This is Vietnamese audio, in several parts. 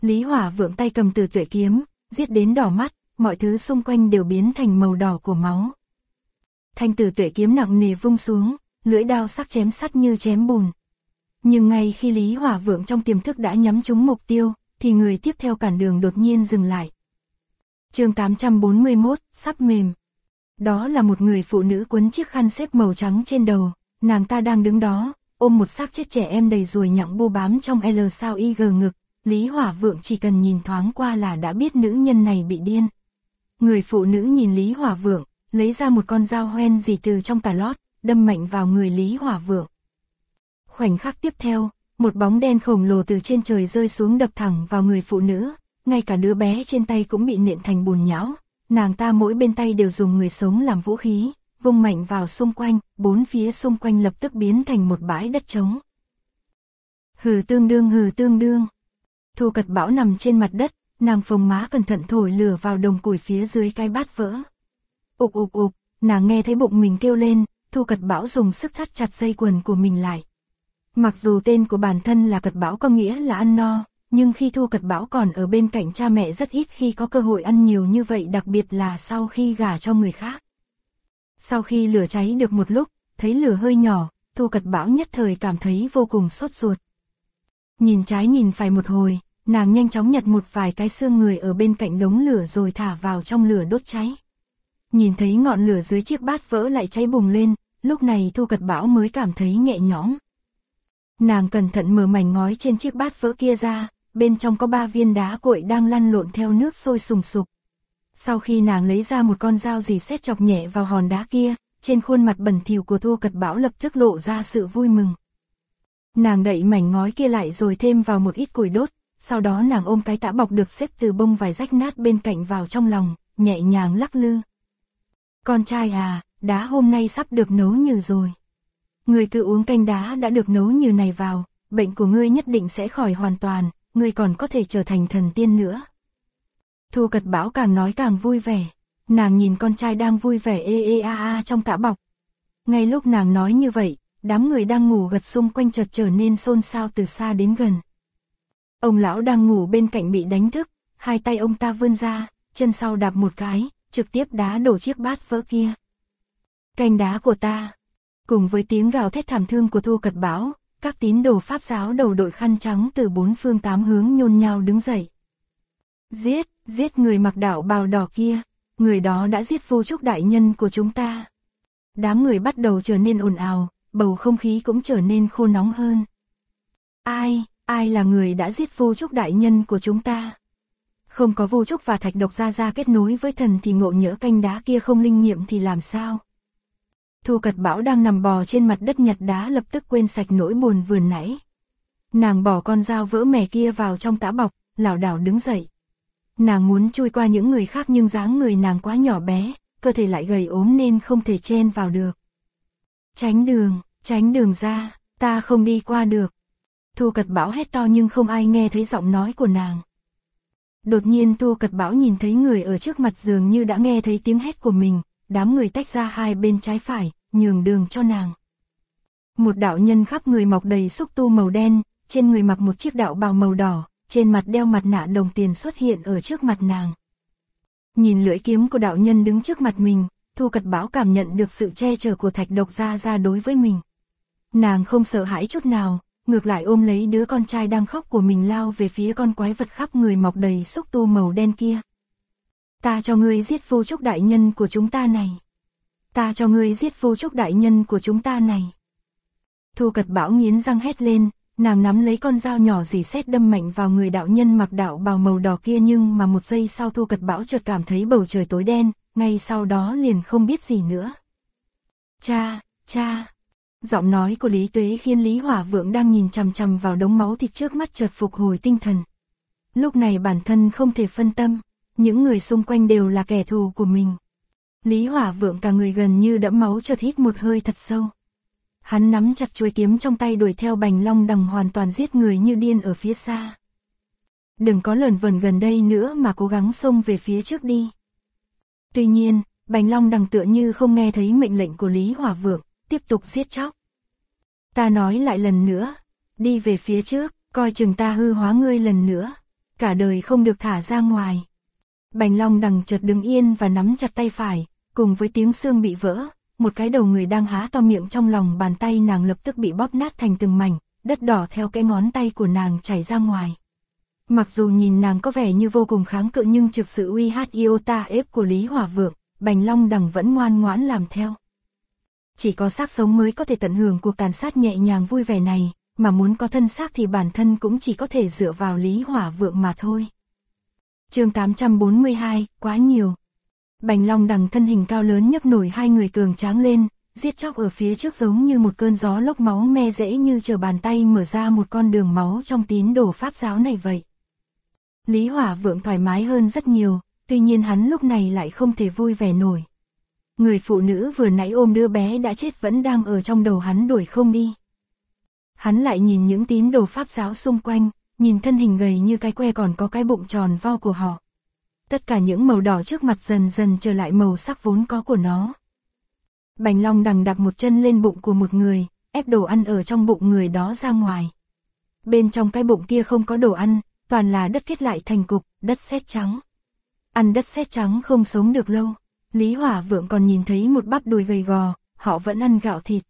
Lý Hỏa Vượng tay cầm Tử Tuệ kiếm, giết đến đỏ mắt, mọi thứ xung quanh đều biến thành màu đỏ của máu. Thanh Tử Tuệ kiếm nặng nề vung xuống, lưỡi đao sắc chém sắt như chém bùn. Nhưng ngay khi Lý Hỏa Vượng trong tiềm thức đã nhắm trúng mục tiêu, thì người tiếp theo cản đường đột nhiên dừng lại. Chương 841, sắp mềm. Đó là một người phụ nữ quấn chiếc khăn xếp màu trắng trên đầu, nàng ta đang đứng đó, ôm một xác chết trẻ em đầy ruồi nhặng bu bám trong L sao Y G ngực. Lý Hỏa Vượng chỉ cần nhìn thoáng qua là đã biết nữ nhân này bị điên. Người phụ nữ nhìn Lý Hỏa Vượng, lấy ra một con dao hoen gì từ trong tà lót, đâm mạnh vào người Lý Hỏa Vượng. Khoảnh khắc tiếp theo, một bóng đen khổng lồ từ trên trời rơi xuống đập thẳng vào người phụ nữ, ngay cả đứa bé trên tay cũng bị nện thành bùn nhão. Nàng ta mỗi bên tay đều dùng người sống làm vũ khí, vung mạnh vào xung quanh, bốn phía xung quanh lập tức biến thành một bãi đất trống. Hừ tương đương. Thu Cật Bảo nằm trên mặt đất, nàng phồng má cẩn thận thổi lửa vào đồng củi phía dưới cái bát vỡ. Ục, nàng nghe thấy bụng mình kêu lên, Thu Cật Bảo dùng sức thắt chặt dây quần của mình lại. Mặc dù tên của bản thân là Cật Bảo có nghĩa là ăn no, nhưng khi Thu Cật Bảo còn ở bên cạnh cha mẹ rất ít khi có cơ hội ăn nhiều như vậy, đặc biệt là sau khi gả cho người khác. Sau khi lửa cháy được một lúc, thấy lửa hơi nhỏ, Thu Cật Bảo nhất thời cảm thấy vô cùng sốt ruột. Nhìn trái nhìn phải một hồi, nàng nhanh chóng nhặt một vài cái xương người ở bên cạnh đống lửa rồi thả vào trong lửa đốt cháy. Nhìn thấy ngọn lửa dưới chiếc bát vỡ lại cháy bùng lên, lúc này Thu Cật Bảo mới cảm thấy nhẹ nhõm. Nàng cẩn thận mở mảnh ngói trên chiếc bát vỡ kia ra, bên trong có 3 viên đá cuội đang lăn lộn theo nước sôi sùng sục. Sau khi nàng lấy ra một con dao rì sét chọc nhẹ vào hòn đá kia, trên khuôn mặt bẩn thỉu của Thu Cật Bảo lập tức lộ ra sự vui mừng. Nàng đậy mảnh ngói kia lại rồi thêm vào một ít củi đốt, sau đó nàng ôm cái tã bọc được xếp từ bông vải rách nát bên cạnh vào trong lòng, nhẹ nhàng lắc lư. Con trai à, đá hôm nay sắp được nấu nhừ rồi. Ngươi cứ uống canh đá đã được nấu nhừ này vào, bệnh của ngươi nhất định sẽ khỏi hoàn toàn, ngươi còn có thể trở thành thần tiên nữa. Thu Cật Bảo càng nói càng vui vẻ, nàng nhìn con trai đang vui vẻ trong tã bọc. Ngay lúc nàng nói như vậy, đám người đang ngủ gật xung quanh chợt trở nên xôn xao từ xa đến gần. Ông lão đang ngủ bên cạnh bị đánh thức, hai tay ông ta vươn ra, chân sau đạp một cái, trực tiếp đá đổ chiếc bát vỡ kia. Canh đá của ta. Cùng với tiếng gào thét thảm thương của Thu Cật Bảo, các tín đồ Pháp giáo đầu đội khăn trắng từ 4 phương 8 hướng nhôn nhao đứng dậy. Giết người mặc đạo bào đỏ kia, người đó đã giết Vu Trúc đại nhân của chúng ta. Đám người bắt đầu trở nên ồn ào, bầu không khí cũng trở nên khô nóng hơn. Ai là người đã giết Vu Trúc đại nhân của chúng ta? Không có Vu Trúc và Thạch Độc Gia kết nối với thần thì ngộ nhỡ canh đá kia không linh nghiệm thì làm sao? Thu Cật Bảo đang nằm bò trên mặt đất nhặt đá lập tức quên sạch nỗi buồn vừa nãy. Nàng bỏ con dao vỡ mẻ kia vào trong tã bọc, lảo đảo đứng dậy. Nàng muốn chui qua những người khác nhưng dáng người nàng quá nhỏ bé, cơ thể lại gầy ốm nên không thể chen vào được. Tránh đường ra, ta không đi qua được. Thu Cật Bảo hét to nhưng không ai nghe thấy giọng nói của nàng. Đột nhiên Thu Cật Bảo nhìn thấy người ở trước mặt dường như đã nghe thấy tiếng hét của mình, đám người tách ra hai bên trái phải, nhường đường cho nàng. Một đạo nhân khắp người mọc đầy xúc tu màu đen, trên người mặc một chiếc đạo bào màu đỏ, trên mặt đeo mặt nạ đồng tiền xuất hiện ở trước mặt nàng. Nhìn lưỡi kiếm của đạo nhân đứng trước mặt mình, Thu Cật Bảo cảm nhận được sự che chở của Thạch Độc Gia đối với mình. Nàng không sợ hãi chút nào, ngược lại ôm lấy đứa con trai đang khóc của mình lao về phía con quái vật khắp người mọc đầy xúc tu màu đen kia. Ta cho ngươi giết Vu Trúc đại nhân của chúng ta này. Ta cho ngươi giết Vu Trúc đại nhân của chúng ta này. Thu Cật Bảo nghiến răng hét lên, nàng nắm lấy con dao nhỏ rỉ sét đâm mạnh vào người đạo nhân mặc đạo bào màu đỏ kia, nhưng mà một giây sau Thu Cật Bảo chợt cảm thấy bầu trời tối đen, ngay sau đó liền không biết gì nữa. Cha. Giọng nói của Lý Tuế khiến Lý Hỏa Vượng đang nhìn chằm chằm vào đống máu thịt trước mắt chợt phục hồi tinh thần. Lúc này bản thân không thể phân tâm, những người xung quanh đều là kẻ thù của mình. Lý Hỏa Vượng cả người gần như đẫm máu chợt hít một hơi thật sâu. Hắn nắm chặt chuôi kiếm trong tay đuổi theo Bành Long Đằng hoàn toàn giết người như điên ở phía xa. Đừng có lởn vởn gần đây nữa mà cố gắng xông về phía trước đi. Tuy nhiên, Bành Long Đằng tựa như không nghe thấy mệnh lệnh của Lý Hỏa Vượng, tiếp tục giết chóc. Ta nói lại lần nữa, đi về phía trước, coi chừng ta hư hóa ngươi lần nữa. cả đời không được thả ra ngoài. Bành Long Đằng chợt đứng yên và nắm chặt tay phải, cùng với tiếng xương bị vỡ, một cái đầu người đang há to miệng trong lòng bàn tay nàng lập tức bị bóp nát thành từng mảnh, đất đỏ theo cái ngón tay của nàng chảy ra ngoài. Mặc dù nhìn nàng có vẻ như vô cùng kháng cự nhưng trực sự uy hát iota ép của Lý Hỏa Vượng, Bành Long Đằng vẫn ngoan ngoãn làm theo. Chỉ có xác sống mới có thể tận hưởng cuộc tàn sát nhẹ nhàng vui vẻ này, mà muốn có thân xác thì bản thân cũng chỉ có thể dựa vào Lý Hỏa Vượng mà thôi. Chương 842, quá nhiều. Bành Long Đằng thân hình cao lớn nhấc nổi hai người cường tráng lên, giết chóc ở phía trước giống như một cơn gió lốc máu me dễ như trở bàn tay mở ra một con đường máu trong tín đồ Pháp giáo này vậy. Lý Hỏa Vượng thoải mái hơn rất nhiều, tuy nhiên hắn lúc này lại không thể vui vẻ nổi. Người phụ nữ vừa nãy ôm đứa bé đã chết vẫn đang ở trong đầu hắn đuổi không đi. Hắn lại nhìn những tín đồ Pháp giáo xung quanh, nhìn thân hình gầy như cái que còn có cái bụng tròn vo của họ. Tất cả những màu đỏ trước mặt dần dần trở lại màu sắc vốn có của nó. Bành Long Đằng đặt một chân lên bụng của một người, ép đồ ăn ở trong bụng người đó ra ngoài. Bên trong cái bụng kia không có đồ ăn, toàn là đất kết lại thành cục, đất sét trắng. Ăn đất sét trắng không sống được lâu. Lý Hỏa Vượng còn nhìn thấy một bắp đùi gầy gò, họ vẫn ăn gạo thịt.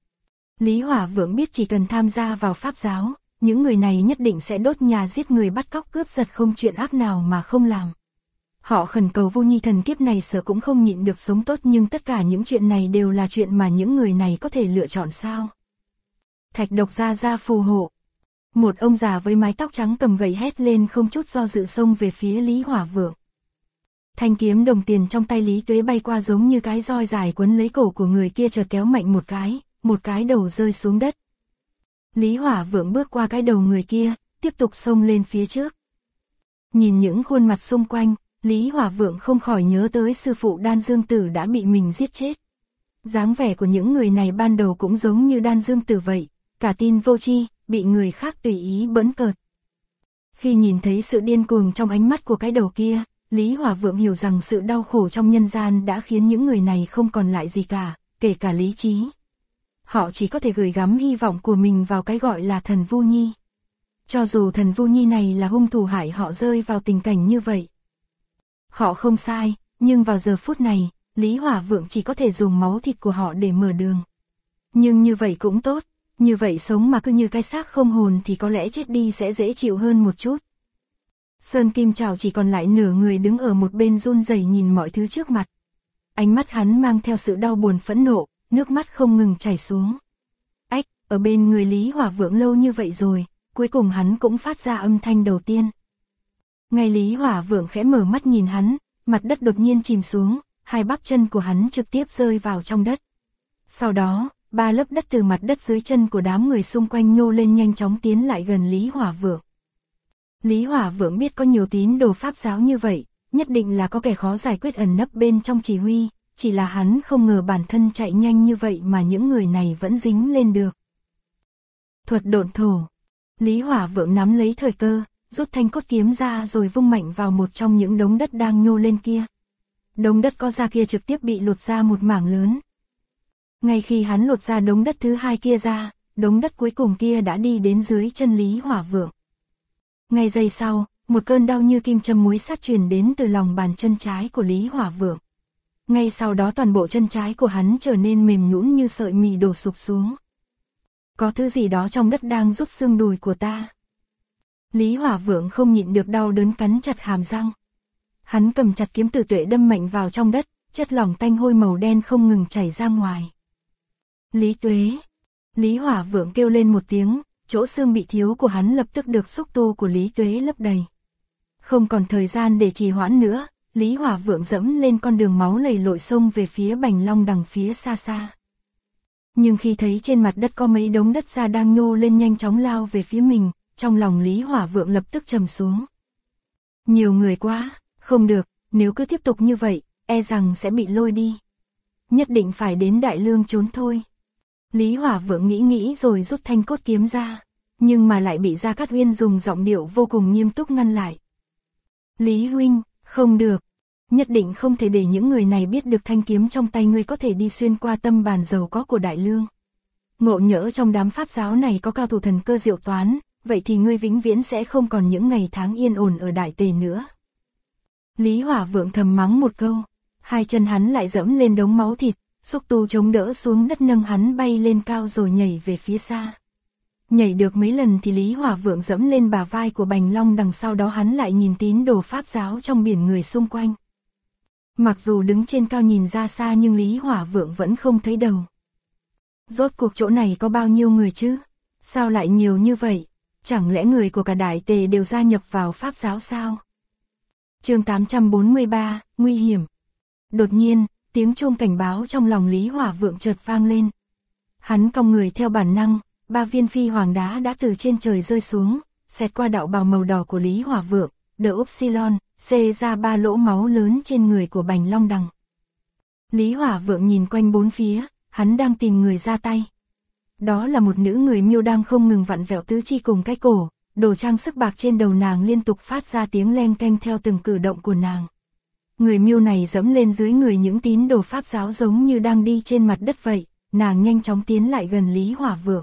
Lý Hỏa Vượng biết chỉ cần tham gia vào Pháp giáo, những người này nhất định sẽ đốt nhà giết người bắt cóc cướp giật không chuyện ác nào mà không làm. Họ khẩn cầu Vô Nhi thần kiếp này sợ cũng không nhịn được sống tốt nhưng tất cả những chuyện này đều là chuyện mà những người này có thể lựa chọn sao. Thạch Độc gia phù hộ. Một ông già với mái tóc trắng cầm gậy hét lên không chút do dự xông về phía Lý Hỏa Vượng. Thanh kiếm đồng tiền trong tay Lý Tuế bay qua giống như cái roi dài quấn lấy cổ của người kia chợt kéo mạnh một cái đầu rơi xuống đất. Lý Hỏa Vượng bước qua cái đầu người kia, tiếp tục xông lên phía trước. Nhìn những khuôn mặt xung quanh, Lý Hỏa Vượng không khỏi nhớ tới sư phụ Đan Dương Tử đã bị mình giết chết. Dáng vẻ của những người này ban đầu cũng giống như Đan Dương Tử vậy, cả tin vô tri, bị người khác tùy ý bỡn cợt. Khi nhìn thấy sự điên cuồng trong ánh mắt của cái đầu kia, Lý Hỏa Vượng hiểu rằng sự đau khổ trong nhân gian đã khiến những người này không còn lại gì cả, kể cả lý trí. Họ chỉ có thể gửi gắm hy vọng của mình vào cái gọi là thần Vu Nhi. Cho dù thần Vu Nhi này là hung thủ hại họ rơi vào tình cảnh như vậy. Họ không sai, nhưng vào giờ phút này, Lý Hỏa Vượng chỉ có thể dùng máu thịt của họ để mở đường. Nhưng như vậy cũng tốt, như vậy sống mà cứ như cái xác không hồn thì có lẽ chết đi sẽ dễ chịu hơn một chút. Sơn Kim Trảo chỉ còn lại nửa người đứng ở một bên run rẩy nhìn mọi thứ trước mặt. Ánh mắt hắn mang theo sự đau buồn phẫn nộ, nước mắt không ngừng chảy xuống. Ách, ở bên người Lý Hỏa Vượng lâu như vậy rồi, cuối cùng hắn cũng phát ra âm thanh đầu tiên. Ngay Lý Hỏa Vượng khẽ mở mắt nhìn hắn, mặt đất đột nhiên chìm xuống, hai bắp chân của hắn trực tiếp rơi vào trong đất. Sau đó, ba lớp đất từ mặt đất dưới chân của đám người xung quanh nhô lên nhanh chóng tiến lại gần Lý Hỏa Vượng. Lý Hỏa Vượng biết có nhiều tín đồ Pháp giáo như vậy, nhất định là có kẻ khó giải quyết ẩn nấp bên trong chỉ huy, chỉ là hắn không ngờ bản thân chạy nhanh như vậy mà những người này vẫn dính lên được. Thuật độn thổ. Lý Hỏa Vượng nắm lấy thời cơ, rút thanh cốt kiếm ra rồi vung mạnh vào một trong những đống đất đang nhô lên kia. Đống đất có ra kia trực tiếp bị lột ra một mảng lớn. Ngay khi hắn lột ra đống đất thứ hai kia ra, đống đất cuối cùng kia đã đi đến dưới chân Lý Hỏa Vượng. Ngay giây sau, một cơn đau như kim châm muối sắt truyền đến từ lòng bàn chân trái của Lý Hỏa Vượng. Ngay sau đó toàn bộ chân trái của hắn trở nên mềm nhũn như sợi mì đổ sụp xuống. Có thứ gì đó trong đất đang rút xương đùi của ta. Lý Hỏa Vượng không nhịn được đau đớn cắn chặt hàm răng. Hắn cầm chặt kiếm tử tuệ đâm mạnh vào trong đất, chất lỏng tanh hôi màu đen không ngừng chảy ra ngoài. Lý Tuế. Lý Hỏa Vượng kêu lên một tiếng, chỗ xương bị thiếu của hắn lập tức được xúc tu của Lý Tuế lấp đầy. Không còn thời gian để trì hoãn nữa, Lý Hỏa Vượng dẫm lên con đường máu lầy lội xông về phía Bành Long Đằng phía xa xa. Nhưng khi thấy trên mặt đất có mấy đống đất ra đang nhô lên nhanh chóng lao về phía mình, trong lòng Lý Hỏa Vượng lập tức trầm xuống. Nhiều người quá, không được, nếu cứ tiếp tục như vậy, e rằng sẽ bị lôi đi. Nhất định phải đến Đại Lương trốn thôi. Lý Hỏa Vượng nghĩ rồi rút thanh cốt kiếm ra, nhưng mà lại bị Gia Cát Uyên dùng giọng điệu vô cùng nghiêm túc ngăn lại. Lý huynh, không được, nhất định không thể để những người này biết được thanh kiếm trong tay ngươi có thể đi xuyên qua tâm bàn giàu có của Đại Lương. Ngộ nhỡ trong đám pháp giáo này có cao thủ thần cơ diệu toán, vậy thì ngươi vĩnh viễn sẽ không còn những ngày tháng yên ổn ở Đại Tề nữa. Lý Hỏa Vượng thầm mắng một câu, hai chân hắn lại dẫm lên đống máu thịt, Xúc Tu chống đỡ xuống đất nâng hắn bay lên cao rồi nhảy về phía xa. Nhảy được mấy lần thì Lý Hỏa Vượng dẫm lên bả vai của Bành Long đằng, sau đó hắn lại nhìn tín đồ Pháp giáo trong biển người xung quanh. Mặc dù đứng trên cao nhìn ra xa nhưng Lý Hỏa Vượng vẫn không thấy đầu. Rốt cuộc chỗ này có bao nhiêu người chứ? Sao lại nhiều như vậy? Chẳng lẽ người của cả Đại Tề đều gia nhập vào Pháp giáo sao? Chương 843, nguy hiểm. Đột nhiên, tiếng chuông cảnh báo trong lòng Lý Hỏa Vượng chợt vang lên. Hắn cong người theo bản năng, 3 viên phi hoàng đá đã từ trên trời rơi xuống, xẹt qua đạo bào màu đỏ của Lý Hỏa Vượng, đỡ Upsilon, xê ra 3 lỗ máu lớn trên người của Bành Long Đằng. Lý Hỏa Vượng nhìn quanh bốn phía, hắn đang tìm người ra tay. Đó là một nữ người miêu đang không ngừng vặn vẹo tứ chi cùng cái cổ, đồ trang sức bạc trên đầu nàng liên tục phát ra tiếng leng keng theo từng cử động của nàng. Người miêu này dẫm lên dưới người những tín đồ Pháp giáo giống như đang đi trên mặt đất vậy, nàng nhanh chóng tiến lại gần Lý Hỏa Vượng.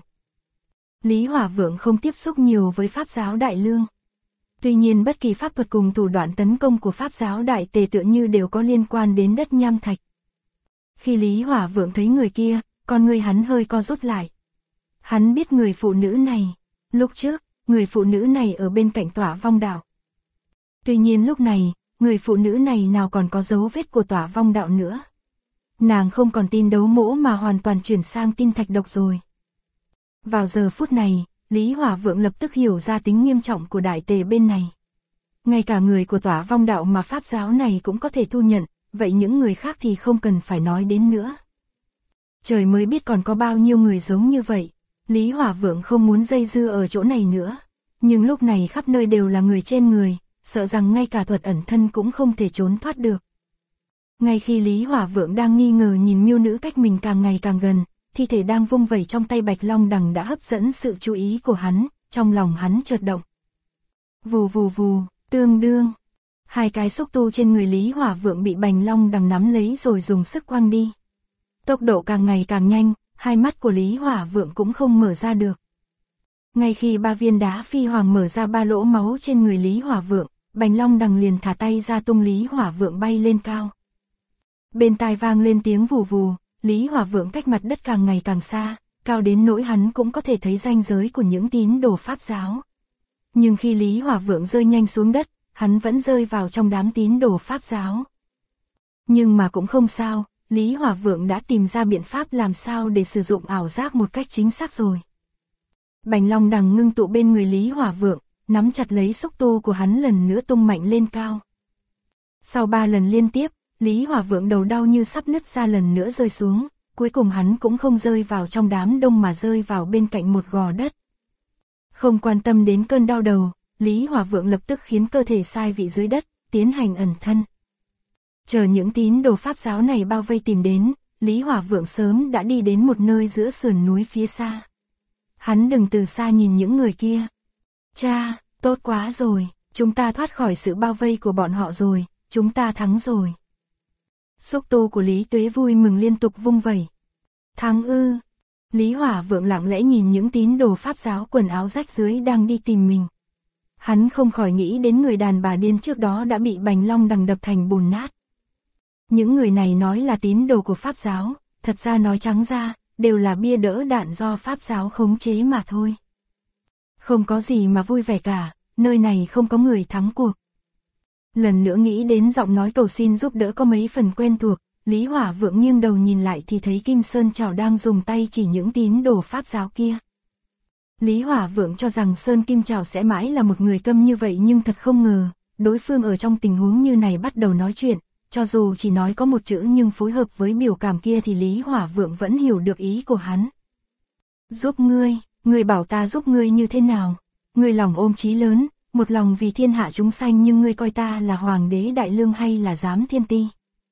Lý Hỏa Vượng không tiếp xúc nhiều với Pháp giáo Đại Lương. Tuy nhiên bất kỳ pháp thuật cùng thủ đoạn tấn công của Pháp giáo Đại Tề tựa như đều có liên quan đến đất nham thạch. Khi Lý Hỏa Vượng thấy người kia, con người hắn hơi co rút lại. Hắn biết người phụ nữ này. Lúc trước, người phụ nữ này ở bên cạnh Tỏa Vong Đạo. Tuy nhiên lúc này, người phụ nữ này nào còn có dấu vết của Tỏa Vong Đạo nữa. Nàng không còn tin đấu mỗ mà hoàn toàn chuyển sang tin thạch độc rồi. Vào giờ phút này, Lý Hỏa Vượng lập tức hiểu ra tính nghiêm trọng của Đại Tề bên này. Ngay cả người của Tỏa Vong Đạo mà Pháp giáo này cũng có thể thu nhận, vậy những người khác thì không cần phải nói đến nữa. Trời mới biết còn có bao nhiêu người giống như vậy. Lý Hỏa Vượng không muốn dây dưa ở chỗ này nữa. Nhưng lúc này khắp nơi đều là người trên người, sợ rằng ngay cả thuật ẩn thân cũng không thể trốn thoát được. Ngay khi Lý Hỏa Vượng đang nghi ngờ nhìn miêu nữ cách mình càng ngày càng gần, thi thể đang vung vẩy trong tay Bạch Long Đằng đã hấp dẫn sự chú ý của hắn, trong lòng hắn chợt động. Vù vù vù, tương đương. Hai cái xúc tu trên người Lý Hỏa Vượng bị Bành Long Đằng nắm lấy rồi dùng sức quăng đi. Tốc độ càng ngày càng nhanh, hai mắt của Lý Hỏa Vượng cũng không mở ra được. Ngay khi 3 viên đá phi hoàng mở ra 3 lỗ máu trên người Lý Hỏa Vượng, Bành Long Đằng liền thả tay ra tung Lý Hỏa Vượng bay lên cao. Bên tai vang lên tiếng vù vù, Lý Hỏa Vượng cách mặt đất càng ngày càng xa, cao đến nỗi hắn cũng có thể thấy ranh giới của những tín đồ Pháp giáo. Nhưng khi Lý Hỏa Vượng rơi nhanh xuống đất, hắn vẫn rơi vào trong đám tín đồ Pháp giáo. Nhưng mà cũng không sao, Lý Hỏa Vượng đã tìm ra biện pháp làm sao để sử dụng ảo giác một cách chính xác rồi. Bành Long Đằng ngưng tụ bên người Lý Hỏa Vượng, nắm chặt lấy xúc tu của hắn lần nữa tung mạnh lên cao. Sau 3 lần liên tiếp, Lý Hỏa Vượng đầu đau như sắp nứt ra lần nữa rơi xuống, cuối cùng hắn cũng không rơi vào trong đám đông mà rơi vào bên cạnh một gò đất. Không quan tâm đến cơn đau đầu, Lý Hỏa Vượng lập tức khiến cơ thể sai vị dưới đất, tiến hành ẩn thân. Chờ những tín đồ Pháp giáo này bao vây tìm đến, Lý Hỏa Vượng sớm đã đi đến một nơi giữa sườn núi phía xa. Hắn đứng từ xa nhìn những người kia. Cha, tốt quá rồi, chúng ta thoát khỏi sự bao vây của bọn họ rồi, chúng ta thắng rồi. Xúc tu của Lý Tuế vui mừng liên tục vung vẩy. Thắng ư? Lý Hỏa Vượng lặng lẽ nhìn những tín đồ Pháp giáo quần áo rách rưới đang đi tìm mình. Hắn không khỏi nghĩ đến người đàn bà điên trước đó đã bị Bành Long Đằng đập thành bùn nát. Những người này nói là tín đồ của Pháp giáo, thật ra nói trắng ra, đều là bia đỡ đạn do Pháp giáo khống chế mà thôi. Không có gì mà vui vẻ cả, nơi này không có người thắng cuộc. Lần nữa nghĩ đến giọng nói cầu xin giúp đỡ có mấy phần quen thuộc, Lý Hỏa Vượng nghiêng đầu nhìn lại thì thấy Kim Sơn Trảo đang dùng tay chỉ những tín đồ Pháp giáo kia. Lý Hỏa Vượng cho rằng Sơn Kim Trảo sẽ mãi là một người câm như vậy nhưng thật không ngờ, đối phương ở trong tình huống như này bắt đầu nói chuyện, cho dù chỉ nói có một chữ nhưng phối hợp với biểu cảm kia thì Lý Hỏa Vượng vẫn hiểu được ý của hắn. Giúp ngươi bảo ta giúp ngươi như thế nào? Ngươi lòng ôm chí lớn, một lòng vì thiên hạ chúng sanh nhưng ngươi coi ta là hoàng đế Đại Lương hay là giám thiên ti?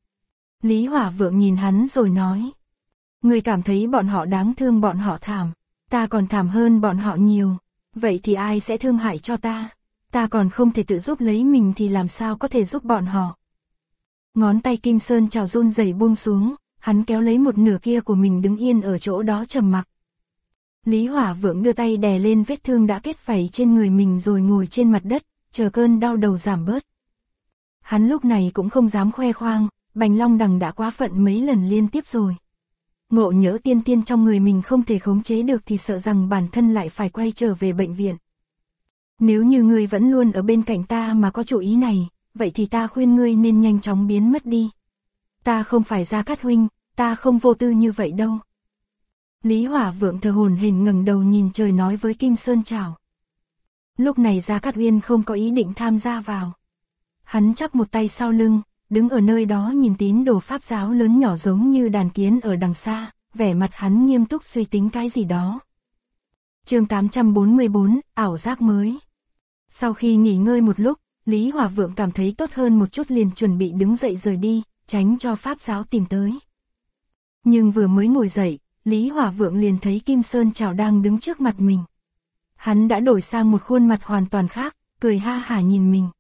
Lý Hỏa Vượng nhìn hắn rồi nói. Ngươi cảm thấy bọn họ đáng thương, bọn họ thảm, ta còn thảm hơn bọn họ nhiều, vậy thì ai sẽ thương hại cho ta? Ta còn không thể tự giúp lấy mình thì làm sao có thể giúp bọn họ? Ngón tay Kim Sơn Trảo run rẩy buông xuống, hắn kéo lấy một nửa kia của mình đứng yên ở chỗ đó trầm mặc. Lý Hỏa Vượng đưa tay đè lên vết thương đã kết vảy trên người mình rồi ngồi trên mặt đất, chờ cơn đau đầu giảm bớt. Hắn lúc này cũng không dám khoe khoang, Bành Long Đằng đã quá phận mấy lần liên tiếp rồi. Ngộ nhỡ tiên tiên trong người mình không thể khống chế được thì sợ rằng bản thân lại phải quay trở về bệnh viện. Nếu như ngươi vẫn luôn ở bên cạnh ta mà có chủ ý này, vậy thì ta khuyên ngươi nên nhanh chóng biến mất đi. Ta không phải Gia Cát huynh, ta không vô tư như vậy đâu. Lý Hỏa Vượng thở hổn hển ngẩng đầu nhìn trời nói với Kim Sơn Trảo. Lúc này Gia Cát Uyên không có ý định tham gia vào. Hắn chắp một tay sau lưng, đứng ở nơi đó nhìn tín đồ Pháp giáo lớn nhỏ giống như đàn kiến ở đằng xa, vẻ mặt hắn nghiêm túc suy tính cái gì đó. Chương 844, ảo giác mới. Sau khi nghỉ ngơi một lúc, Lý Hỏa Vượng cảm thấy tốt hơn một chút liền chuẩn bị đứng dậy rời đi, tránh cho Pháp giáo tìm tới. Nhưng vừa mới ngồi dậy, Lý Hỏa Vượng liền thấy Kim Sơn Trảo đang đứng trước mặt mình. Hắn đã đổi sang một khuôn mặt hoàn toàn khác, cười ha hả nhìn mình.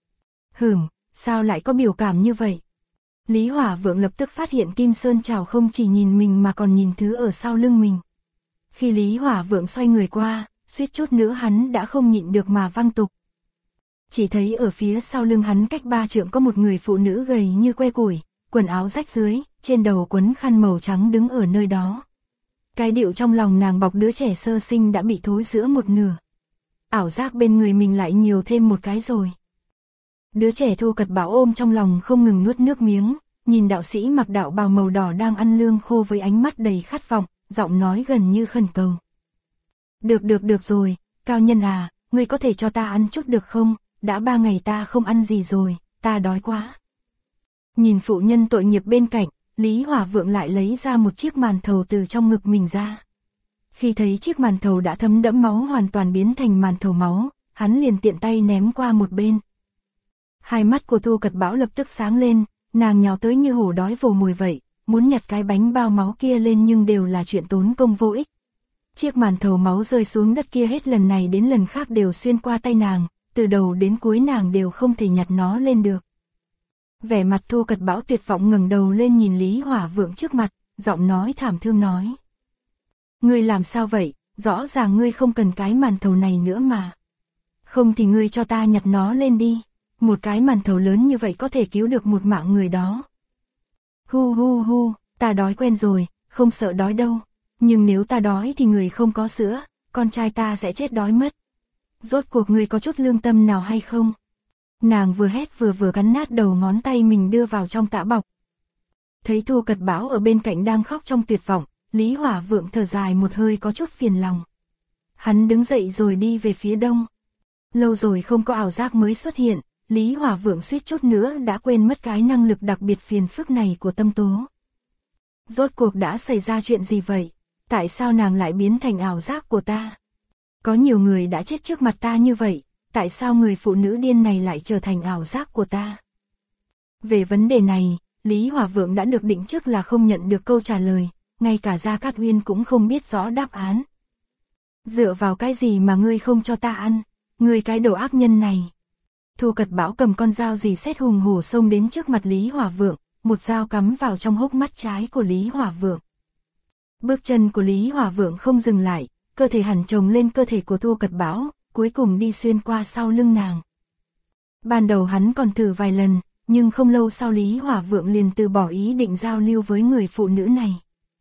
Sao lại có biểu cảm như vậy? Lý Hỏa Vượng lập tức phát hiện Kim Sơn Trảo không chỉ nhìn mình mà còn nhìn thứ ở sau lưng mình. Khi Lý Hỏa Vượng xoay người qua, suýt chút nữa hắn đã không nhịn được mà văng tục. Chỉ thấy ở phía sau lưng hắn cách 3 trượng có một người phụ nữ gầy như que củi, quần áo rách rưới, trên đầu quấn khăn màu trắng đứng ở nơi đó. Cái điệu trong lòng nàng bọc đứa trẻ sơ sinh đã bị thối giữa một nửa. Ảo giác bên người mình lại nhiều thêm một cái rồi. Đứa trẻ Thu Cật Bảo ôm trong lòng không ngừng nuốt nước miếng, nhìn đạo sĩ mặc đạo bào màu đỏ đang ăn lương khô với ánh mắt đầy khát vọng, giọng nói gần như khẩn cầu. Được rồi, cao nhân à, ngươi có thể cho ta ăn chút được không? Đã 3 ngày ta không ăn gì rồi, ta đói quá. Nhìn phụ nhân tội nghiệp bên cạnh, Lý Hỏa Vượng lại lấy ra một chiếc màn thầu từ trong ngực mình ra. Khi thấy chiếc màn thầu đã thấm đẫm máu hoàn toàn biến thành màn thầu máu, hắn liền tiện tay ném qua một bên. Hai mắt của Thu Cật Bảo lập tức sáng lên, nàng nhào tới như hổ đói vồ mồi vậy, muốn nhặt cái bánh bao máu kia lên nhưng đều là chuyện tốn công vô ích. Chiếc màn thầu máu rơi xuống đất kia hết lần này đến lần khác đều xuyên qua tay nàng, từ đầu đến cuối nàng đều không thể nhặt nó lên được. Vẻ mặt Thu Cật Bảo tuyệt vọng ngẩng đầu lên nhìn Lý Hỏa Vượng trước mặt, giọng nói thảm thương nói. Ngươi làm sao vậy, rõ ràng ngươi không cần cái màn thầu này nữa mà. Không thì ngươi cho ta nhặt nó lên đi, một cái màn thầu lớn như vậy có thể cứu được một mạng người đó. Hu, ta đói quen rồi, không sợ đói đâu, nhưng nếu ta đói thì người không có sữa, con trai ta sẽ chết đói mất. Rốt cuộc ngươi có chút lương tâm nào hay không? Nàng vừa hét vừa cắn nát đầu ngón tay mình đưa vào trong tã bọc. Thấy Thu Cật Bảo ở bên cạnh đang khóc trong tuyệt vọng, Lý Hỏa Vượng thở dài một hơi có chút phiền lòng. Hắn đứng dậy rồi đi về phía đông. Lâu rồi không có ảo giác mới xuất hiện, Lý Hỏa Vượng suýt chút nữa đã quên mất cái năng lực đặc biệt phiền phức này của tâm tố. Rốt cuộc đã xảy ra chuyện gì vậy? Tại sao nàng lại biến thành ảo giác của ta? Có nhiều người đã chết trước mặt ta như vậy, tại sao người phụ nữ điên này lại trở thành ảo giác của ta? Về vấn đề này, Lý Hỏa Vượng đã được định trước là không nhận được câu trả lời, ngay cả Gia Cát Uyên cũng không biết rõ đáp án. Dựa vào cái gì mà ngươi không cho ta ăn, ngươi cái đồ ác nhân này. Thu Cật Bảo cầm con dao rì sét hùng hổ xông đến trước mặt Lý Hỏa Vượng, một dao cắm vào trong hốc mắt trái của Lý Hỏa Vượng. Bước chân của Lý Hỏa Vượng không dừng lại, cơ thể hẳn chồng lên cơ thể của Thu Cật Bảo, cuối cùng đi xuyên qua sau lưng nàng. Ban đầu hắn còn thử vài lần, nhưng không lâu sau Lý Hỏa Vượng liền từ bỏ ý định giao lưu với người phụ nữ này.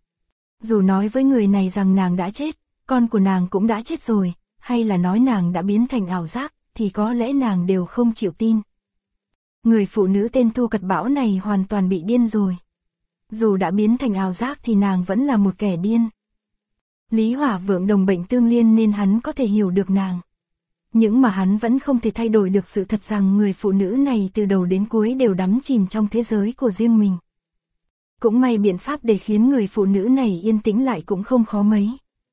Dù nói với người này rằng nàng đã chết, con của nàng cũng đã chết rồi, hay là nói nàng đã biến thành ảo giác, thì có lẽ nàng đều không chịu tin. Người phụ nữ tên Thu Cật Bảo này hoàn toàn bị điên rồi. Dù đã biến thành ảo giác thì nàng vẫn là một kẻ điên. Lý Hỏa Vượng đồng bệnh tương liên nên hắn có thể hiểu được nàng. Nhưng mà hắn vẫn không thể thay đổi được sự thật rằng người phụ nữ này từ đầu đến cuối đều đắm chìm trong thế giới của riêng mình. Cũng may biện pháp để khiến người phụ nữ này yên tĩnh lại cũng không khó mấy.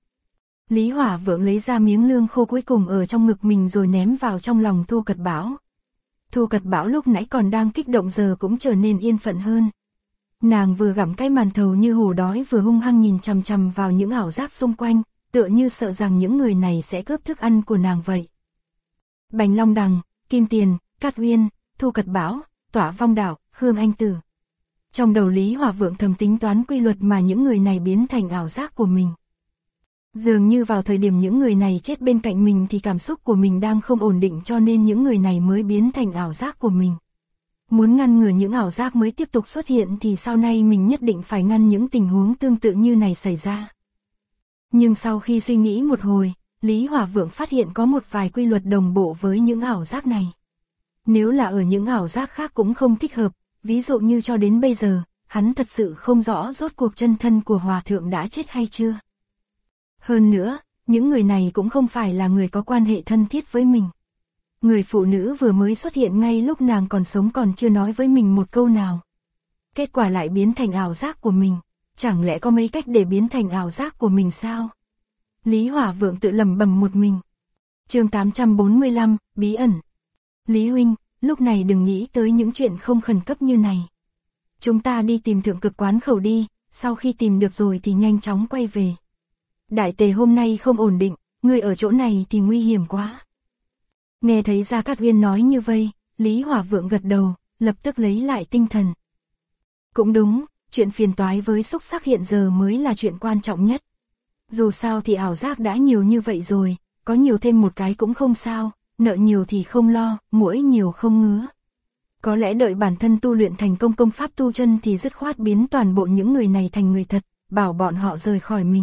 Lý Hỏa Vượng lấy ra miếng lương khô cuối cùng ở trong ngực mình rồi ném vào trong lòng Thu Cật Bảo. Thu Cật Bảo lúc nãy còn đang kích động giờ cũng trở nên yên phận hơn. Nàng vừa gặm cái màn thầu như hổ đói vừa hung hăng nhìn chằm chằm vào những ảo giác xung quanh, tựa như sợ rằng những người này sẽ cướp thức ăn của nàng vậy. Bành Long Đằng, Kim Tiền, Cát Uyên, Thu Cật Bảo, Tỏa Vong Đạo, Khương Anh Tử. Trong đầu Lý Hỏa Vượng thầm tính toán quy luật mà những người này biến thành ảo giác của mình. Dường như vào thời điểm những người này chết bên cạnh mình thì cảm xúc của mình đang không ổn định, cho nên những người này mới biến thành ảo giác của mình. Muốn ngăn ngừa những ảo giác mới tiếp tục xuất hiện thì sau này mình nhất định phải ngăn những tình huống tương tự như này xảy ra. Nhưng sau khi suy nghĩ một hồi, Lý Hỏa Vượng phát hiện có một vài quy luật đồng bộ với những ảo giác này. Nếu là ở những ảo giác khác cũng không thích hợp, ví dụ như cho đến bây giờ, hắn thật sự không rõ rốt cuộc chân thân của Hòa Thượng đã chết hay chưa. Hơn nữa, những người này cũng không phải là người có quan hệ thân thiết với mình. Người phụ nữ vừa mới xuất hiện ngay lúc nàng còn sống còn chưa nói với mình một câu nào. Kết quả lại biến thành ảo giác của mình, chẳng lẽ có mấy cách để biến thành ảo giác của mình sao? Lý Hỏa Vượng tự lẩm bẩm một mình. Chương 845, bí ẩn. Lý huynh, lúc này đừng nghĩ tới những chuyện không khẩn cấp như này. Chúng ta đi tìm Thượng Cực Quán Khẩu đi, sau khi tìm được rồi thì nhanh chóng quay về. Đại tề hôm nay không ổn định, người ở chỗ này thì nguy hiểm quá. Nghe thấy Gia Cát Uyên nói như vậy, Lý Hỏa Vượng gật đầu, lập tức lấy lại tinh thần. Cũng đúng, chuyện phiền toái với xúc sắc hiện giờ mới là chuyện quan trọng nhất. Dù sao thì ảo giác đã nhiều như vậy rồi, có nhiều thêm một cái cũng không sao, nợ nhiều thì không lo, muỗi nhiều không ngứa. Có lẽ đợi bản thân tu luyện thành công pháp tu chân thì dứt khoát biến toàn bộ những người này thành người thật, bảo bọn họ rời khỏi mình.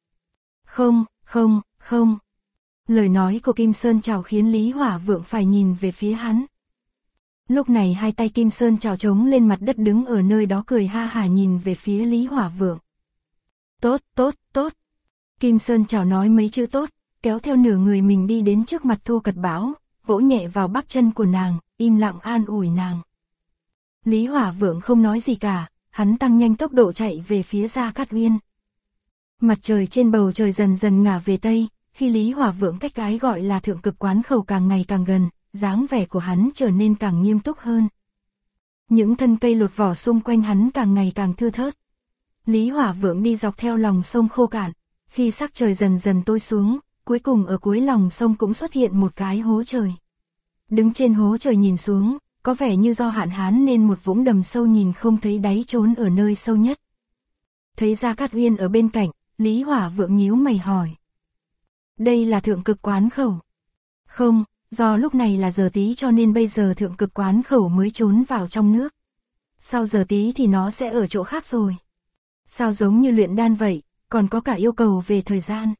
Không. Lời nói của Kim Sơn Trảo khiến Lý Hỏa Vượng phải nhìn về phía hắn. Lúc này hai tay Kim Sơn Trảo trống lên mặt đất đứng ở nơi đó cười ha hả nhìn về phía Lý Hỏa Vượng. Tốt. Kim Sơn Trảo nói mấy chữ tốt, kéo theo nửa người mình đi đến trước mặt Thu Cật Bảo, vỗ nhẹ vào bắp chân của nàng, im lặng an ủi nàng. Lý Hỏa Vượng không nói gì cả, hắn tăng nhanh tốc độ chạy về phía Gia Cát Uyên. Mặt trời trên bầu trời dần dần ngả về tây, khi Lý Hỏa Vượng cách cái gọi là Thượng Cực Quán Khẩu càng ngày càng gần, dáng vẻ của hắn trở nên càng nghiêm túc hơn. Những thân cây lột vỏ xung quanh hắn càng ngày càng thưa thớt. Lý Hỏa Vượng đi dọc theo lòng sông khô cạn, khi sắc trời dần dần tối xuống, cuối cùng ở cuối lòng sông cũng xuất hiện một cái hố trời. Đứng trên hố trời nhìn xuống, có vẻ như do hạn hán nên một vũng đầm sâu nhìn không thấy đáy trốn ở nơi sâu nhất. Thấy Gia Cát Uyên ở bên cạnh, Lý Hỏa Vượng nhíu mày hỏi. Đây là Thượng Cực Quán Khẩu. Không, do lúc này là giờ tí cho nên bây giờ Thượng Cực Quán Khẩu mới trốn vào trong nước. Sau giờ tí thì nó sẽ ở chỗ khác rồi. Sao giống như luyện đan vậy, còn có cả yêu cầu về thời gian.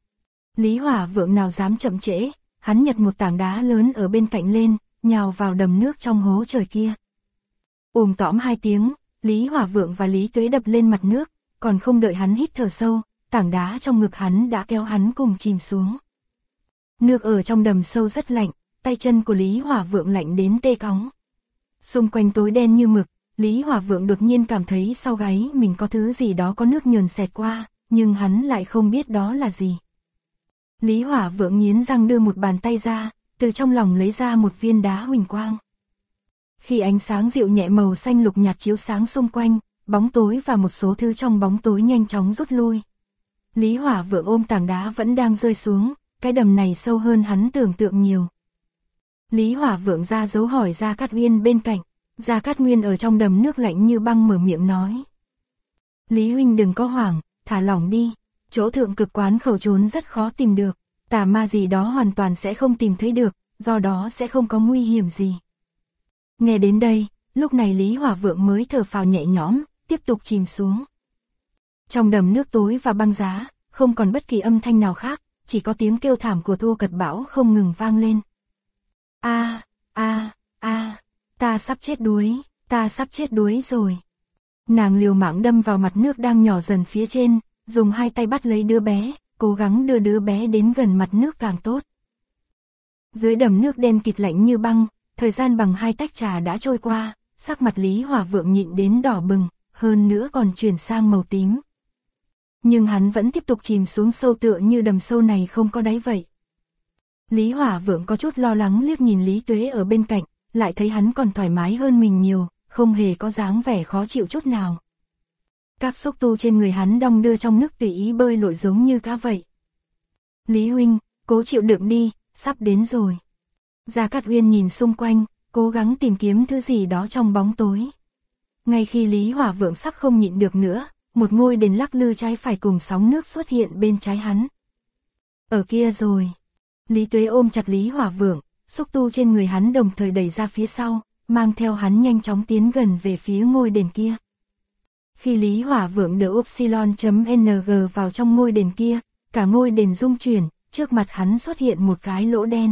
Lý Hỏa Vượng nào dám chậm trễ, hắn nhặt một tảng đá lớn ở bên cạnh lên, nhào vào đầm nước trong hố trời kia. Tõm hai tiếng, Lý Hỏa Vượng và Lý Tuế đập lên mặt nước, còn không đợi hắn hít thở sâu, tảng đá trong ngực hắn đã kéo hắn cùng chìm xuống. Nước ở trong đầm sâu rất lạnh, tay chân của Lý Hỏa Vượng lạnh đến tê cóng. Xung quanh tối đen như mực, Lý Hỏa Vượng đột nhiên cảm thấy sau gáy mình có thứ gì đó có nước nhờn xẹt qua, nhưng hắn lại không biết đó là gì. Lý Hỏa Vượng nghiến răng đưa một bàn tay ra, từ trong lòng lấy ra một viên đá huỳnh quang. Khi ánh sáng dịu nhẹ màu xanh lục nhạt chiếu sáng xung quanh, bóng tối và một số thứ trong bóng tối nhanh chóng rút lui. Lý Hỏa Vượng ôm tảng đá vẫn đang rơi xuống, cái đầm này sâu hơn hắn tưởng tượng nhiều. Lý Hỏa Vượng ra dấu hỏi Gia Cát Uyên bên cạnh, Gia Cát Nguyên ở trong đầm nước lạnh như băng mở miệng nói. Lý huynh đừng có hoảng, thả lỏng đi, chỗ Thượng Cực Quán Khẩu trốn rất khó tìm được, tà ma gì đó hoàn toàn sẽ không tìm thấy được, do đó sẽ không có nguy hiểm gì. Nghe đến đây, lúc này Lý Hỏa Vượng mới thở phào nhẹ nhõm, tiếp tục chìm xuống. Trong đầm nước tối và băng giá, không còn bất kỳ âm thanh nào khác, chỉ có tiếng kêu thảm của Thu Cật Bảo không ngừng vang lên. Ta sắp chết đuối rồi. Nàng liều mạng đâm vào mặt nước đang nhỏ dần phía trên, dùng hai tay bắt lấy đứa bé, cố gắng đưa đứa bé đến gần mặt nước càng tốt. Dưới đầm nước đen kịt lạnh như băng, thời gian bằng 2 tách trà đã trôi qua, sắc mặt Lý Hỏa Vượng nhịn đến đỏ bừng, hơn nữa còn chuyển sang màu tím. Nhưng hắn vẫn tiếp tục chìm xuống sâu tựa như đầm sâu này không có đáy vậy. Lý Hỏa Vượng có chút lo lắng liếc nhìn Lý Tuế ở bên cạnh, lại thấy hắn còn thoải mái hơn mình nhiều, không hề có dáng vẻ khó chịu chút nào. Các xúc tu trên người hắn đong đưa trong nước tùy ý bơi lội giống như cá vậy. Lý huynh, cố chịu đựng đi, sắp đến rồi. Gia Cát Uyên nhìn xung quanh, cố gắng tìm kiếm thứ gì đó trong bóng tối. Ngay khi Lý Hỏa Vượng sắp không nhịn được nữa, một ngôi đền lắc lư trái phải cùng sóng nước xuất hiện bên trái hắn, Ở kia rồi. Lý Tuế ôm chặt Lý Hỏa Vượng, xúc tu trên người hắn đồng thời đẩy ra phía sau, mang theo hắn nhanh chóng tiến gần về phía ngôi đền kia. Khi Lý Hỏa Vượng đỡ Upsilon.ng vào trong ngôi đền kia, cả ngôi đền rung chuyển, trước mặt hắn xuất hiện một cái lỗ đen.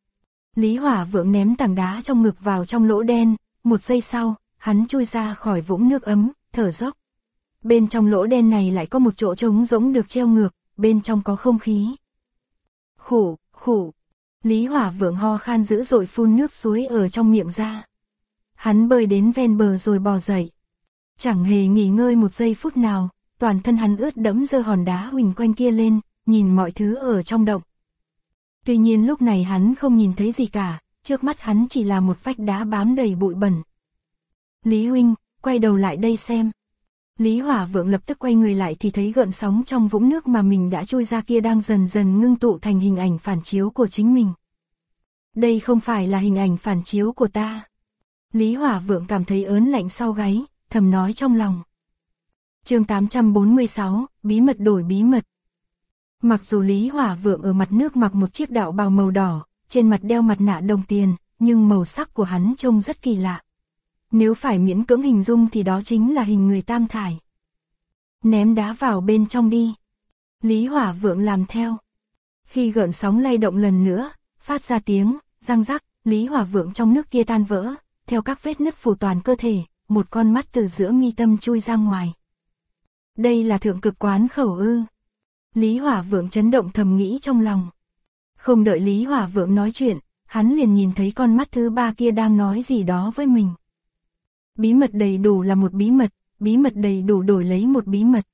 Lý Hỏa Vượng ném tảng đá trong ngực vào trong lỗ đen, một giây sau, hắn chui ra khỏi vũng nước ấm, thở dốc. Bên trong lỗ đen này lại có một chỗ trống rỗng được treo ngược, bên trong có không khí. Khủ, khủ. Lý Hỏa Vượng ho khan dữ dội phun nước suối ở trong miệng ra. Hắn bơi đến ven bờ rồi bò dậy. Chẳng hề nghỉ ngơi một giây phút nào, toàn thân hắn ướt đẫm giơ hòn đá huỳnh quanh kia lên, nhìn mọi thứ ở trong động. Tuy nhiên lúc này hắn không nhìn thấy gì cả, trước mắt hắn chỉ là một vách đá bám đầy bụi bẩn. Lý huynh, quay đầu lại đây xem. Lý Hỏa Vượng lập tức quay người lại thì thấy gợn sóng trong vũng nước mà mình đã trôi ra kia đang dần dần ngưng tụ thành hình ảnh phản chiếu của chính mình. Đây không phải là hình ảnh phản chiếu của ta. Lý Hỏa Vượng cảm thấy ớn lạnh sau gáy, thầm nói trong lòng. Chương 846, bí mật đổi bí mật. Mặc dù Lý Hỏa Vượng ở mặt nước mặc một chiếc đạo bào màu đỏ, trên mặt đeo mặt nạ đồng tiền, nhưng màu sắc của hắn trông rất kỳ lạ. Nếu phải miễn cưỡng hình dung thì đó chính là hình người tam thải. Ném đá vào bên trong đi. Lý Hỏa Vượng làm theo. Khi gợn sóng lay động lần nữa, phát ra tiếng răng rắc, Lý Hỏa Vượng trong nước kia tan vỡ, theo các vết nứt phủ toàn cơ thể, một con mắt từ giữa mi tâm chui ra ngoài. Đây là thượng cực quán khẩu ư? Lý Hỏa Vượng chấn động thầm nghĩ trong lòng. Không đợi Lý Hỏa Vượng nói chuyện, hắn liền nhìn thấy con mắt thứ ba kia đang nói gì đó với mình. Bí mật đầy đủ là một bí mật đầy đủ đổi lấy một bí mật.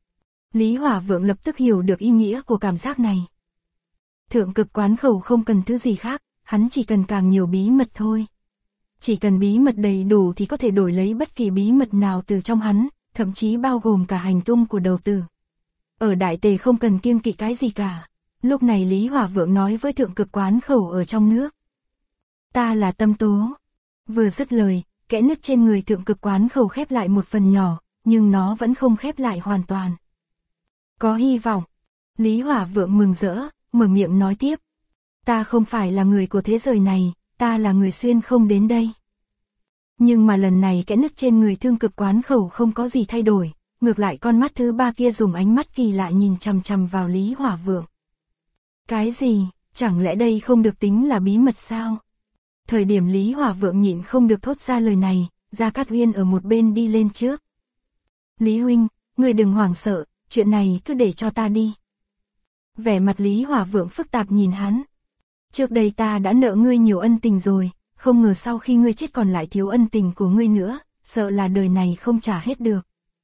Lý Hỏa Vượng lập tức hiểu được ý nghĩa của cảm giác này. Thượng cực quán khẩu không cần thứ gì khác, hắn chỉ cần càng nhiều bí mật thôi. Chỉ cần bí mật đầy đủ thì có thể đổi lấy bất kỳ bí mật nào từ trong hắn, thậm chí bao gồm cả hành tung của đầu tử. Ở Đại Tề không cần kiêng kỵ cái gì cả. Lúc này Lý Hỏa Vượng nói với thượng cực quán khẩu ở trong nước. Ta là Tâm Tố. Vừa dứt lời, kẽ nứt trên người thượng cực quán khẩu khép lại một phần nhỏ, nhưng nó vẫn không khép lại hoàn toàn. Có hy vọng. Lý Hỏa Vượng mừng rỡ, mở miệng nói tiếp. Ta không phải là người của thế giới này, ta là người xuyên không đến đây. Nhưng mà lần này kẽ nứt trên người thương cực quán khẩu không có gì thay đổi, ngược lại con mắt thứ ba kia dùng ánh mắt kỳ lạ nhìn chằm chằm vào Lý Hỏa Vượng. Cái gì, chẳng lẽ đây không được tính là bí mật sao? Thời điểm Lý Hỏa Vượng nhịn không được thốt ra lời này, Gia Cát Uyên ở một bên đi lên trước. Lý huynh, ngươi đừng hoảng sợ, chuyện này cứ để cho ta đi. Vẻ mặt Lý Hỏa Vượng phức tạp nhìn hắn. Trước đây ta đã nợ ngươi nhiều ân tình rồi, không ngờ sau khi ngươi chết còn lại thiếu ân tình của ngươi nữa, sợ là đời này không trả hết được.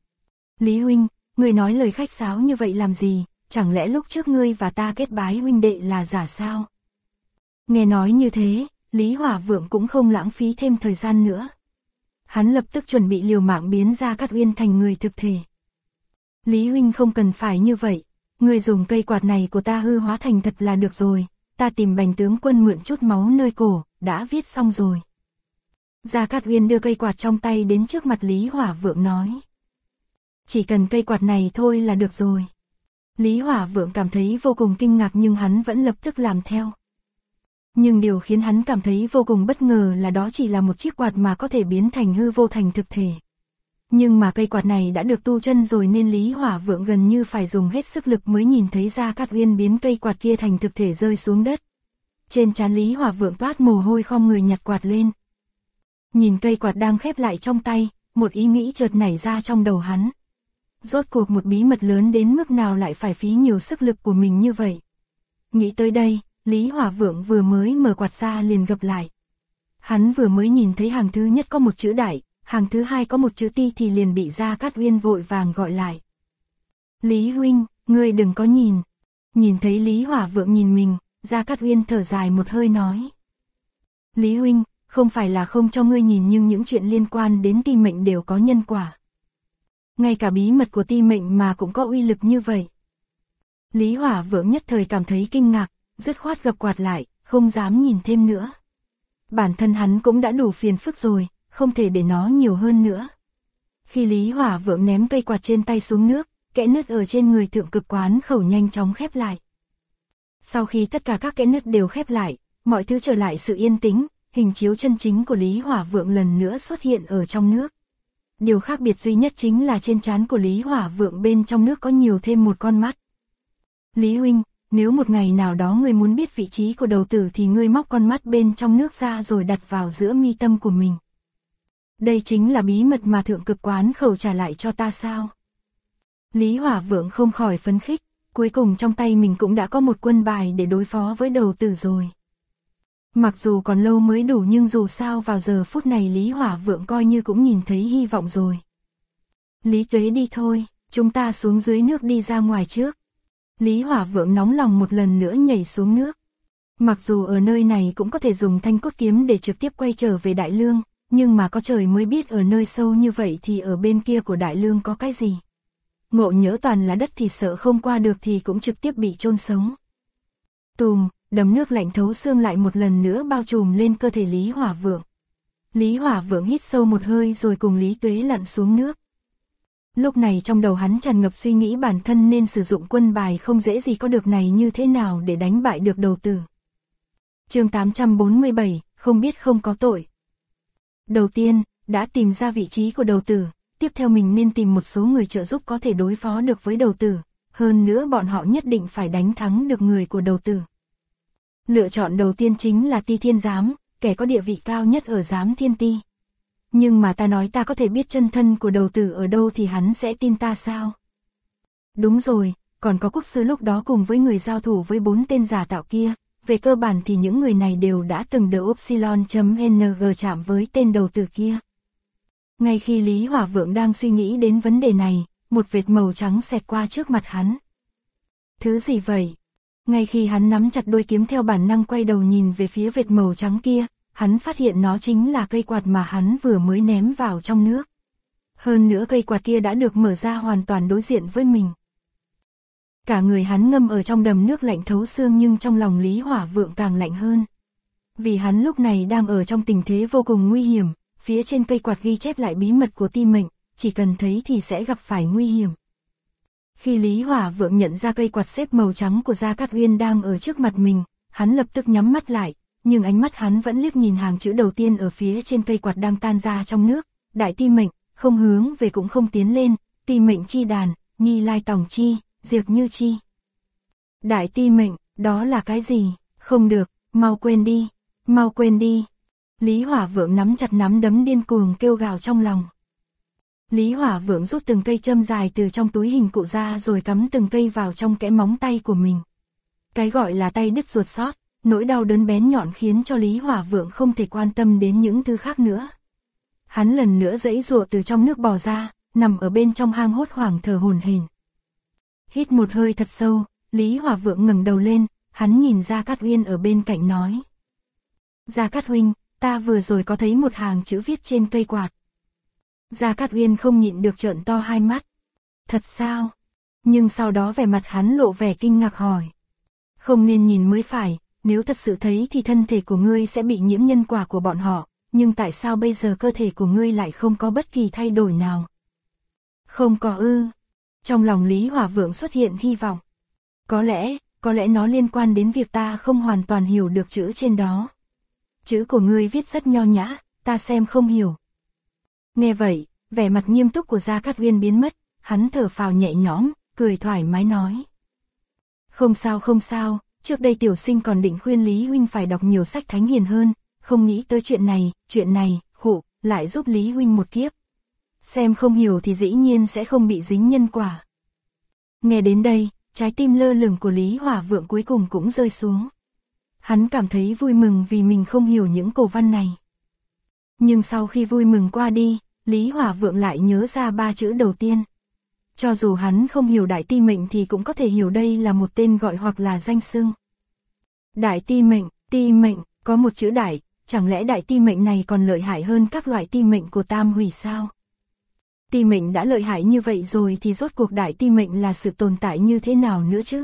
Lý huynh, ngươi nói lời khách sáo như vậy làm gì, chẳng lẽ lúc trước ngươi và ta kết bái huynh đệ là giả sao? Nghe nói như thế, Lý Hỏa Vượng cũng không lãng phí thêm thời gian nữa. Hắn lập tức chuẩn bị liều mạng biến Gia Cát Uyên thành người thực thể. Lý huynh không cần phải như vậy, ngươi dùng cây quạt này của ta hư hóa thành thật là được rồi, ta tìm Bành tướng quân mượn chút máu nơi cổ, đã viết xong rồi. Gia Cát Uyên đưa cây quạt trong tay đến trước mặt Lý Hỏa Vượng nói. Chỉ cần cây quạt này thôi là được rồi. Lý Hỏa Vượng cảm thấy vô cùng kinh ngạc nhưng hắn vẫn lập tức làm theo. Nhưng điều khiến hắn cảm thấy vô cùng bất ngờ là đó chỉ là một chiếc quạt mà có thể biến thành hư vô thành thực thể. Nhưng mà cây quạt này đã được tu chân rồi nên Lý Hỏa Vượng gần như phải dùng hết sức lực mới nhìn thấy Gia Cát Uyên biến cây quạt kia thành thực thể rơi xuống đất. Trên trán Lý Hỏa Vượng toát mồ hôi khom người nhặt quạt lên. Nhìn cây quạt đang khép lại trong tay, một ý nghĩ chợt nảy ra trong đầu hắn. Rốt cuộc một bí mật lớn đến mức nào lại phải phí nhiều sức lực của mình như vậy. Nghĩ tới đây, Lý Hỏa Vượng vừa mới mở quạt ra liền gập lại. Hắn vừa mới nhìn thấy hàng thứ nhất có một chữ đại, hàng thứ hai có một chữ ti thì liền bị Gia Cát Uyên vội vàng gọi lại. Lý huynh, ngươi đừng có nhìn. Nhìn thấy Lý Hỏa Vượng nhìn mình, Gia Cát Uyên thở dài một hơi nói. Lý huynh, không phải là không cho ngươi nhìn nhưng những chuyện liên quan đến ti mệnh đều có nhân quả. Ngay cả bí mật của ti mệnh mà cũng có uy lực như vậy. Lý Hỏa Vượng nhất thời cảm thấy kinh ngạc, dứt khoát gập quạt lại, không dám nhìn thêm nữa. Bản thân hắn cũng đã đủ phiền phức rồi, không thể để nó nhiều hơn nữa. Khi Lý Hỏa Vượng ném cây quạt trên tay xuống nước, kẽ nứt ở trên người thượng cực quán khẩu nhanh chóng khép lại. Sau khi tất cả các kẽ nứt đều khép lại, mọi thứ trở lại sự yên tĩnh, hình chiếu chân chính của Lý Hỏa Vượng lần nữa xuất hiện ở trong nước. Điều khác biệt duy nhất chính là trên trán của Lý Hỏa Vượng bên trong nước có nhiều thêm một con mắt. Lý huynh, nếu một ngày nào đó ngươi muốn biết vị trí của đầu tử thì ngươi móc con mắt bên trong nước ra rồi đặt vào giữa mi tâm của mình. Đây chính là bí mật mà Thượng Cực Quán Khẩu trả lại cho ta sao? Lý Hỏa Vượng không khỏi phấn khích, cuối cùng trong tay mình cũng đã có một quân bài để đối phó với đầu tử rồi. Mặc dù còn lâu mới đủ nhưng dù sao vào giờ phút này Lý Hỏa Vượng coi như cũng nhìn thấy hy vọng rồi. Lý Tuế đi thôi, chúng ta xuống dưới nước đi ra ngoài trước. Lý Hỏa Vượng nóng lòng một lần nữa nhảy xuống nước. Mặc dù ở nơi này cũng có thể dùng thanh cốt kiếm để trực tiếp quay trở về Đại Lương, nhưng mà có trời mới biết ở nơi sâu như vậy thì ở bên kia của Đại Lương có cái gì. Ngộ nhỡ toàn là đất thì sợ không qua được thì cũng trực tiếp bị chôn sống. Tùm, đấm nước lạnh thấu xương lại một lần nữa bao trùm lên cơ thể Lý Hỏa Vượng. Lý Hỏa Vượng hít sâu một hơi rồi cùng Lý Tuế lặn xuống nước. Lúc này trong đầu hắn tràn ngập suy nghĩ bản thân nên sử dụng quân bài không dễ gì có được này như thế nào để đánh bại được đầu tử. Chương 847, không biết không có tội. Đầu tiên, đã tìm ra vị trí của đầu tử, tiếp theo mình nên tìm một số người trợ giúp có thể đối phó được với đầu tử, hơn nữa bọn họ nhất định phải đánh thắng được người của đầu tử. Lựa chọn đầu tiên chính là Ti Thiên Giám, kẻ có địa vị cao nhất ở Giám Thiên Ti. Nhưng mà ta nói ta có thể biết chân thân của đầu tử ở đâu thì hắn sẽ tin ta sao? Đúng rồi, còn có quốc sư lúc đó cùng với người giao thủ với 4 tên giả tạo kia, về cơ bản thì những người này đều đã từng đỡ Upsilon.ng chạm với tên đầu tử kia. Ngay khi Lý Hỏa Vượng đang suy nghĩ đến vấn đề này, một vệt màu trắng xẹt qua trước mặt hắn. Thứ gì vậy? Ngay khi hắn nắm chặt đôi kiếm theo bản năng quay đầu nhìn về phía vệt màu trắng kia, hắn phát hiện nó chính là cây quạt mà hắn vừa mới ném vào trong nước. Hơn nữa cây quạt kia đã được mở ra hoàn toàn đối diện với mình. Cả người hắn ngâm ở trong đầm nước lạnh thấu xương nhưng trong lòng Lý Hỏa Vượng càng lạnh hơn. Vì hắn lúc này đang ở trong tình thế vô cùng nguy hiểm, phía trên cây quạt ghi chép lại bí mật của Ti Mệnh, chỉ cần thấy thì sẽ gặp phải nguy hiểm. Khi Lý Hỏa Vượng nhận ra cây quạt xếp màu trắng của Gia Cát Uyên đang ở trước mặt mình, hắn lập tức nhắm mắt lại, nhưng ánh mắt hắn vẫn liếc nhìn hàng chữ đầu tiên ở phía trên cây quạt đang tan ra trong nước, Đại Ti Mệnh, không hướng về cũng không tiến lên, Ti Mệnh chi đàn, Nhi Lai Tòng chi, Diệt Như chi. Đại Ti Mệnh, đó là cái gì? Không được, mau quên đi, mau quên đi. Lý Hỏa Vượng nắm chặt nắm đấm điên cuồng kêu gào trong lòng. Lý Hỏa Vượng rút từng cây châm dài từ trong túi hình cụ ra rồi cắm từng cây vào trong kẽ móng tay của mình. Cái gọi là tay đứt ruột sót, nỗi đau đớn bén nhọn khiến cho Lý Hỏa Vượng không thể quan tâm đến những thứ khác nữa. Hắn lần nữa giãy giụa từ trong nước bò ra, nằm ở bên trong hang hốt hoảng thở hổn hển. Hít một hơi thật sâu, Lý Hỏa Vượng ngẩng đầu lên, hắn nhìn Gia Cát Uyên ở bên cạnh nói. Gia Cát huynh, ta vừa rồi có thấy một hàng chữ viết trên cây quạt. Gia Cát Uyên không nhịn được trợn to hai mắt. Thật sao? Nhưng sau đó vẻ mặt hắn lộ vẻ kinh ngạc hỏi. Không nên nhìn mới phải, nếu thật sự thấy thì thân thể của ngươi sẽ bị nhiễm nhân quả của bọn họ, nhưng tại sao bây giờ cơ thể của ngươi lại không có bất kỳ thay đổi nào? Không có ư? Trong lòng Lý Hỏa Vượng xuất hiện hy vọng. Có lẽ nó liên quan đến việc ta không hoàn toàn hiểu được chữ trên đó. Chữ của ngươi viết rất nho nhã, ta xem không hiểu. Nghe vậy, vẻ mặt nghiêm túc của Gia Cát Uyên biến mất, hắn thở phào nhẹ nhõm, cười thoải mái nói. Không sao, trước đây tiểu sinh còn định khuyên Lý huynh phải đọc nhiều sách thánh hiền hơn, không nghĩ tới chuyện này, khụ, lại giúp Lý huynh một kiếp. Xem không hiểu thì dĩ nhiên sẽ không bị dính nhân quả. Nghe đến đây, trái tim lơ lửng của Lý Hỏa Vượng cuối cùng cũng rơi xuống. Hắn cảm thấy vui mừng vì mình không hiểu những cổ văn này. Nhưng sau khi vui mừng qua đi, Lý Hỏa Vượng lại nhớ ra 3 chữ đầu tiên. Cho dù hắn không hiểu Đại Ti Mệnh thì cũng có thể hiểu đây là một tên gọi hoặc là danh xưng. Đại Ti Mệnh, có một chữ đại, chẳng lẽ Đại Ti Mệnh này còn lợi hại hơn các loại Ti Mệnh của Tam Hủy sao? Ti Mệnh đã lợi hại như vậy rồi thì rốt cuộc Đại Ti Mệnh là sự tồn tại như thế nào nữa chứ?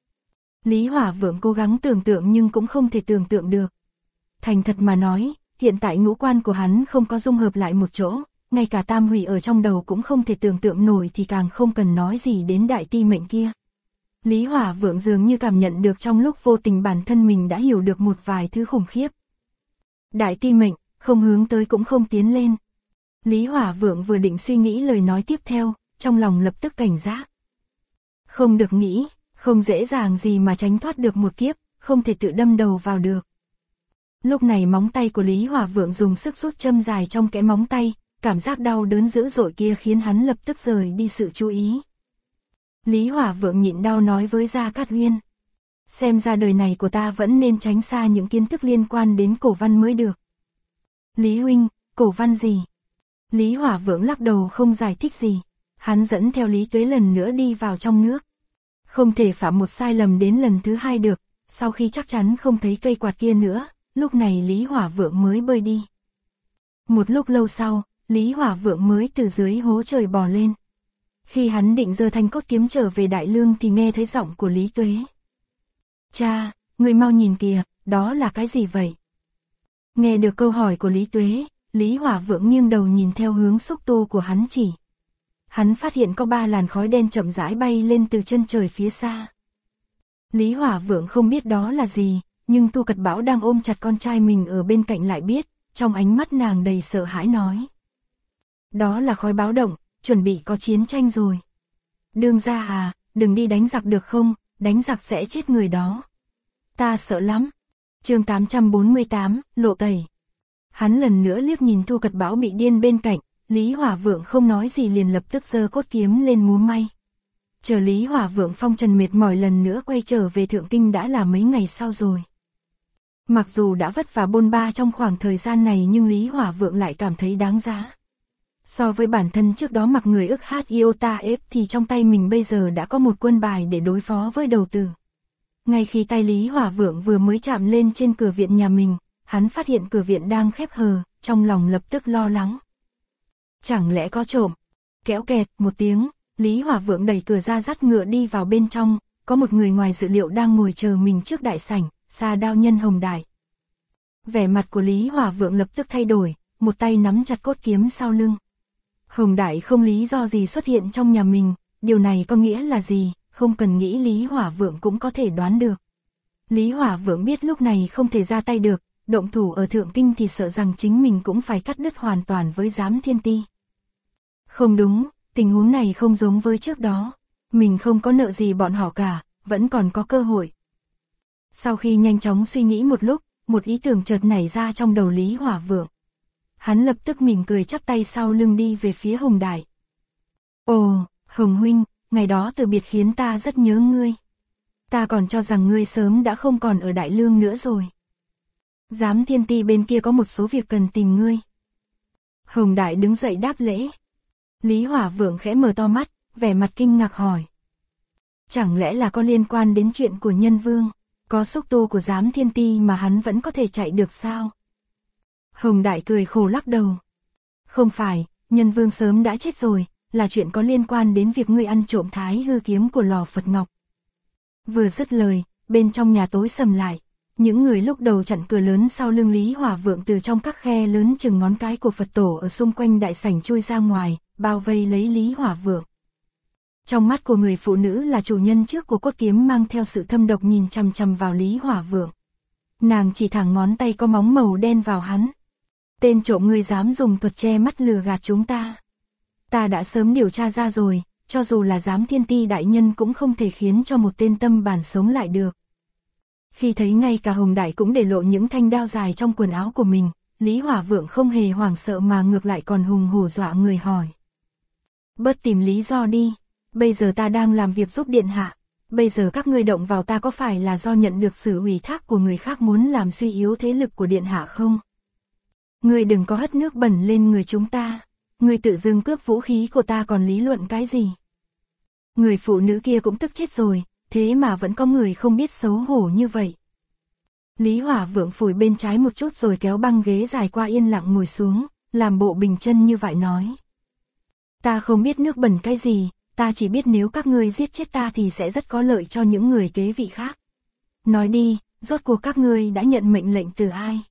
Lý Hỏa Vượng cố gắng tưởng tượng nhưng cũng không thể tưởng tượng được. Thành thật mà nói, hiện tại ngũ quan của hắn không có dung hợp lại một chỗ, ngay cả Tam Hủy ở trong đầu cũng không thể tưởng tượng nổi thì càng không cần nói gì đến Đại Ti Mệnh kia. Lý Hỏa Vượng dường như cảm nhận được trong lúc vô tình bản thân mình đã hiểu được một vài thứ khủng khiếp. Đại ti mệnh, không hướng tới cũng không tiến lên. Lý Hỏa Vượng vừa định suy nghĩ lời nói tiếp theo, trong lòng lập tức cảnh giác. Không được nghĩ, không dễ dàng gì mà tránh thoát được một kiếp, không thể tự đâm đầu vào được. Lúc này móng tay của Lý Hỏa Vượng dùng sức rút châm dài trong kẽ móng tay, cảm giác đau đớn dữ dội kia khiến hắn lập tức rời đi sự chú ý. Lý Hỏa Vượng nhịn đau nói với Gia Cát Uyên. Xem ra đời này của ta vẫn nên tránh xa những kiến thức liên quan đến cổ văn mới được. Lý huynh, cổ văn gì? Lý Hỏa Vượng lắc đầu không giải thích gì. Hắn dẫn theo Lý Tuế lần nữa đi vào trong nước. Không thể phạm một sai lầm đến lần thứ hai được, sau khi chắc chắn không thấy cây quạt kia nữa, lúc này Lý Hỏa Vượng mới bơi đi. Một lúc lâu sau, Lý Hỏa Vượng mới từ dưới hố trời bò lên. Khi hắn định giơ thanh cốt kiếm trở về Đại Lương thì nghe thấy giọng của Lý Tuế. Cha, người mau nhìn kìa, đó là cái gì vậy? Nghe được câu hỏi của Lý Tuế, Lý Hỏa Vượng nghiêng đầu nhìn theo hướng xúc tu của hắn chỉ. Hắn phát hiện có 3 làn khói đen chậm rãi bay lên từ chân trời phía xa. Lý Hỏa Vượng không biết đó là gì, nhưng Tu Cật Bảo đang ôm chặt con trai mình ở bên cạnh lại biết, trong ánh mắt nàng đầy sợ hãi nói. Đó là khói báo động, chuẩn bị có chiến tranh rồi. Đương gia à, đừng đi đánh giặc được không, đánh giặc sẽ chết người đó. Ta sợ lắm. Chương 848, lộ tẩy. Hắn lần nữa liếc nhìn Tu Cật Bảo bị điên bên cạnh, Lý Hỏa Vượng không nói gì liền lập tức giơ cốt kiếm lên múa may. Chờ Lý Hỏa Vượng phong trần mệt mỏi lần nữa quay trở về Thượng Kinh đã là mấy ngày sau rồi. Mặc dù đã vất vả bôn ba trong khoảng thời gian này nhưng Lý Hỏa Vượng lại cảm thấy đáng giá. So với bản thân trước đó mặc người ức hát iota ép thì trong tay mình bây giờ đã có một quân bài để đối phó với đầu tử. Ngay khi tay Lý Hỏa Vượng vừa mới chạm lên trên cửa viện nhà mình, hắn phát hiện cửa viện đang khép hờ, trong lòng lập tức lo lắng. Chẳng lẽ có trộm? Kéo kẹt một tiếng, Lý Hỏa Vượng đẩy cửa ra dắt ngựa đi vào bên trong, có một người ngoài dự liệu đang ngồi chờ mình trước đại sảnh, Sa Đao Nhân Hồng Đại. Vẻ mặt của Lý Hỏa Vượng lập tức thay đổi, một tay nắm chặt cốt kiếm sau lưng. Hồng Đại không lý do gì xuất hiện trong nhà mình, điều này có nghĩa là gì, không cần nghĩ Lý Hỏa Vượng cũng có thể đoán được. Lý Hỏa Vượng biết lúc này không thể ra tay được, động thủ ở Thượng Kinh thì sợ rằng chính mình cũng phải cắt đứt hoàn toàn với Giám Thiên Ti. Không đúng, tình huống này không giống với trước đó, mình không có nợ gì bọn họ cả, vẫn còn có cơ hội. Sau khi nhanh chóng suy nghĩ một lúc, một ý tưởng chợt nảy ra trong đầu Lý Hỏa Vượng. Hắn lập tức mỉm cười chắp tay sau lưng đi về phía Hồng Đại. Ồ, Hồng huynh, ngày đó từ biệt khiến ta rất nhớ ngươi. Ta còn cho rằng ngươi sớm đã không còn ở Đại Lương nữa rồi. Giám Thiên Ti bên kia có một số việc cần tìm ngươi. Hồng Đại đứng dậy đáp lễ. Lý Hỏa Vượng khẽ mở to mắt, vẻ mặt kinh ngạc hỏi. Chẳng lẽ là có liên quan đến chuyện của Nhân Vương, có xúc tu của Giám Thiên Ti mà hắn vẫn có thể chạy được sao? Hồng Đại cười khổ lắc đầu. Không phải, Nhân Vương sớm đã chết rồi, là chuyện có liên quan đến việc ngươi ăn trộm Thái Hư kiếm của lò Phật Ngọc. Vừa dứt lời, bên trong nhà tối sầm lại. Những người lúc đầu chặn cửa lớn sau lưng Lý Hỏa Vượng từ trong các khe lớn chừng ngón cái của Phật tổ ở xung quanh đại sảnh chui ra ngoài, bao vây lấy Lý Hỏa Vượng. Trong mắt của người phụ nữ là chủ nhân trước của cốt kiếm mang theo sự thâm độc nhìn chằm chằm vào Lý Hỏa Vượng. Nàng chỉ thẳng ngón tay có móng màu đen vào hắn. Tên trộm, ngươi dám dùng thuật che mắt lừa gạt chúng ta. Ta đã sớm điều tra ra rồi, cho dù là Giám Thiên Ti đại nhân cũng không thể khiến cho một tên tâm bản sống lại được. Khi thấy ngay cả Hồng Đại cũng để lộ những thanh đao dài trong quần áo của mình, Lý Hỏa Vượng không hề hoảng sợ mà ngược lại còn hùng hổ dọa người hỏi. Bớt tìm lý do đi, bây giờ ta đang làm việc giúp điện hạ, bây giờ các ngươi động vào ta có phải là do nhận được sự ủy thác của người khác muốn làm suy yếu thế lực của điện hạ không? Ngươi đừng có hất nước bẩn lên người chúng ta, ngươi tự dưng cướp vũ khí của ta còn lý luận cái gì? Người phụ nữ kia cũng tức chết rồi, thế mà vẫn có người không biết xấu hổ như vậy. Lý Hỏa Vượng phủi bên trái một chút rồi kéo băng ghế dài qua yên lặng ngồi xuống, làm bộ bình chân như vậy nói. Ta không biết nước bẩn cái gì, ta chỉ biết nếu các ngươi giết chết ta thì sẽ rất có lợi cho những người kế vị khác. Nói đi, rốt cuộc các ngươi đã nhận mệnh lệnh từ ai?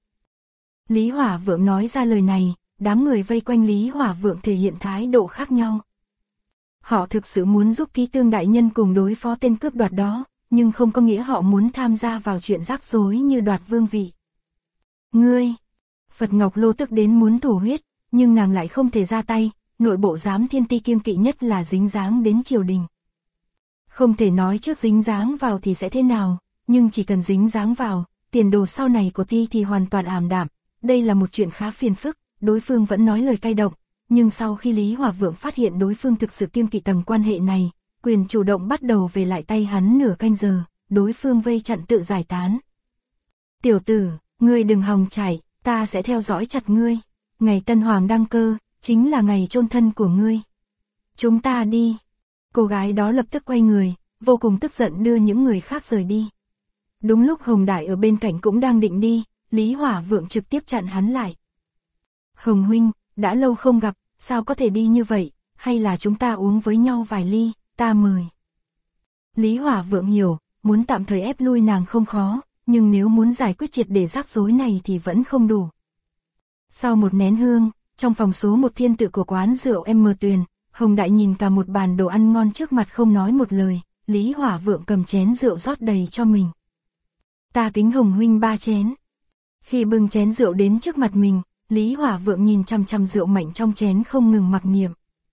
Lý Hỏa Vượng nói ra lời này, đám người vây quanh Lý Hỏa Vượng thể hiện thái độ khác nhau. Họ thực sự muốn giúp Ký Tương đại nhân cùng đối phó tên cướp đoạt đó, nhưng không có nghĩa họ muốn tham gia vào chuyện rắc rối như đoạt vương vị. Ngươi! Phật Ngọc Lô tức đến muốn thổ huyết, nhưng nàng lại không thể ra tay, nội bộ giám thiên ti kiêng kỵ nhất là dính dáng đến triều đình. Không thể nói trước dính dáng vào thì sẽ thế nào, nhưng chỉ cần dính dáng vào, tiền đồ sau này của ti thì hoàn toàn ảm đạm. Đây là một chuyện khá phiền phức, đối phương vẫn nói lời cay độc, nhưng sau khi Lý Hòa Vượng phát hiện đối phương thực sự kiêng kỵ tầng quan hệ này, quyền chủ động bắt đầu về lại tay hắn nửa canh giờ, đối phương vây chặn tự giải tán. Tiểu tử, ngươi đừng hòng chạy, ta sẽ theo dõi chặt ngươi. Ngày Tân Hoàng đăng cơ, chính là ngày chôn thân của ngươi. Chúng ta đi. Cô gái đó lập tức quay người, vô cùng tức giận đưa những người khác rời đi. Đúng lúc Hồng Đại ở bên cạnh cũng đang định đi, Lý Hòa Vượng trực tiếp chặn hắn lại. Hồng huynh, đã lâu không gặp, sao có thể đi như vậy, hay là chúng ta uống với nhau vài ly, ta mời. Lý Hòa Vượng hiểu, muốn tạm thời ép lui nàng không khó, nhưng nếu muốn giải quyết triệt để rắc rối này thì vẫn không đủ. Sau một nén hương, trong phòng số 1 thiên tự của quán rượu M Tuyền, Hồng Đại nhìn cả một bàn đồ ăn ngon trước mặt không nói một lời, Lý Hòa Vượng cầm chén rượu rót đầy cho mình. Ta kính Hồng huynh 3 chén. Khi bưng chén rượu đến trước mặt mình, Lý Hòa Vượng nhìn chằm chằm rượu mạnh trong chén không ngừng mặc niệm.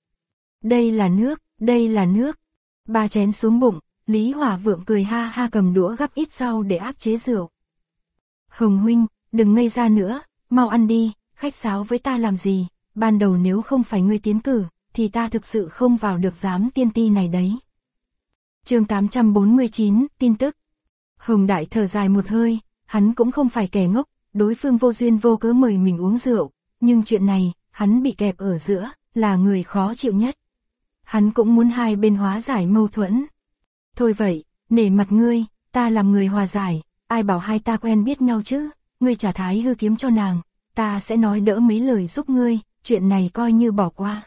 Đây là nước, đây là nước. 3 chén xuống bụng, Lý Hòa Vượng cười ha ha cầm đũa gắp ít rau để áp chế rượu. Hồng huynh, đừng ngây ra nữa, mau ăn đi, khách sáo với ta làm gì, ban đầu nếu không phải ngươi tiến cử, thì ta thực sự không vào được giám tiên ti này đấy. Chương 849, tin tức. Hồng Đại thở dài một hơi, hắn cũng không phải kẻ ngốc, đối phương vô duyên vô cớ mời mình uống rượu, nhưng chuyện này, hắn bị kẹp ở giữa, là người khó chịu nhất. Hắn cũng muốn hai bên hóa giải mâu thuẫn. Thôi vậy, nể mặt ngươi, ta làm người hòa giải, ai bảo hai ta quen biết nhau chứ, ngươi trả Thái Hư kiếm cho nàng, ta sẽ nói đỡ mấy lời giúp ngươi, chuyện này coi như bỏ qua.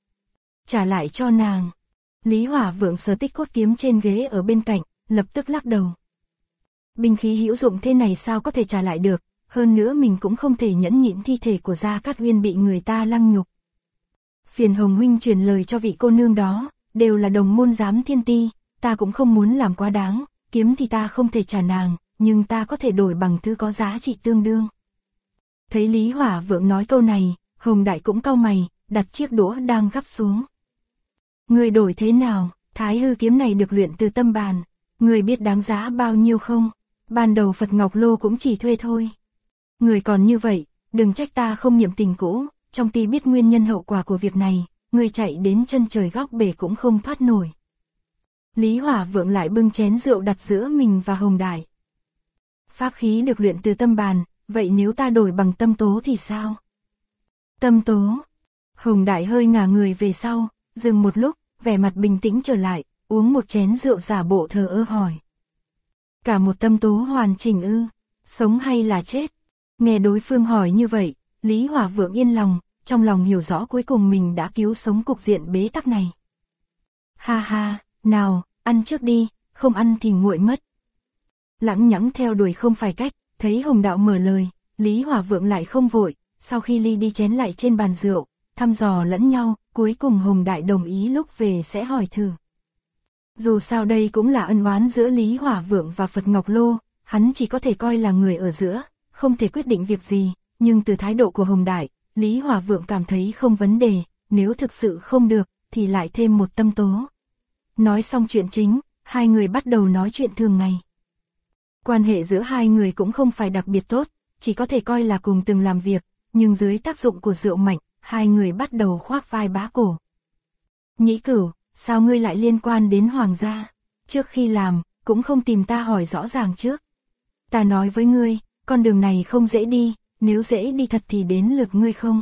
Trả lại cho nàng. Lý Hòa Vượng sờ tích cốt kiếm trên ghế ở bên cạnh, lập tức lắc đầu. Binh khí hữu dụng thế này sao có thể trả lại được, hơn nữa mình cũng không thể nhẫn nhịn thi thể của Gia Cát Uyên bị người ta lăng nhục. Phiền Hồng huynh truyền lời cho vị cô nương đó, đều là đồng môn giám thiên ti, ta cũng không muốn làm quá đáng, kiếm thì ta không thể trả nàng, nhưng ta có thể đổi bằng thứ có giá trị tương đương. Thấy Lý Hòa Vượng nói câu này, Hồng Đại cũng cau mày, đặt chiếc đũa đang gắp xuống. Người đổi thế nào, Thái Hư kiếm này được luyện từ tâm bàn, người biết đáng giá bao nhiêu không? Ban đầu Phật Ngọc Lô cũng chỉ thuê thôi. Người còn như vậy, đừng trách ta không niệm tình cũ, trong ti biết nguyên nhân hậu quả của việc này, người chạy đến chân trời góc bể cũng không thoát nổi. Lý Hòa Vượng lại bưng chén rượu đặt giữa mình và Hồng Đại. Pháp khí được luyện từ tâm bàn, vậy nếu ta đổi bằng tâm tố thì sao? Tâm tố. Hồng Đại hơi ngả người về sau, dừng một lúc, vẻ mặt bình tĩnh trở lại, uống một chén rượu giả bộ thờ ơ hỏi. Cả một tâm tố hoàn chỉnh ư, sống hay là chết? Nghe đối phương hỏi như vậy, Lý Hòa Vượng yên lòng, trong lòng hiểu rõ cuối cùng mình đã cứu sống cục diện bế tắc này. Ha ha, nào, ăn trước đi, không ăn thì nguội mất. Lẳng nhẳng theo đuổi không phải cách, thấy Hồng Đạo mở lời, Lý Hòa Vượng lại không vội, sau khi ly đi chén lại trên bàn rượu, thăm dò lẫn nhau, cuối cùng Hồng Đại đồng ý lúc về sẽ hỏi thử. Dù sao đây cũng là ân oán giữa Lý Hòa Vượng và Phật Ngọc Lô, hắn chỉ có thể coi là người ở giữa, không thể quyết định việc gì, nhưng từ thái độ của Hồng Đại, Lý Hòa Vượng cảm thấy không vấn đề, nếu thực sự không được, thì lại thêm một tâm tố. Nói xong chuyện chính, hai người bắt đầu nói chuyện thường ngày. Quan hệ giữa hai người cũng không phải đặc biệt tốt, chỉ có thể coi là cùng từng làm việc, nhưng dưới tác dụng của rượu mạnh, hai người bắt đầu khoác vai bá cổ. Nhĩ Cửu, sao ngươi lại liên quan đến Hoàng gia? Trước khi làm, cũng không tìm ta hỏi rõ ràng trước. Ta nói với ngươi, con đường này không dễ đi, nếu dễ đi thật thì đến lượt ngươi không?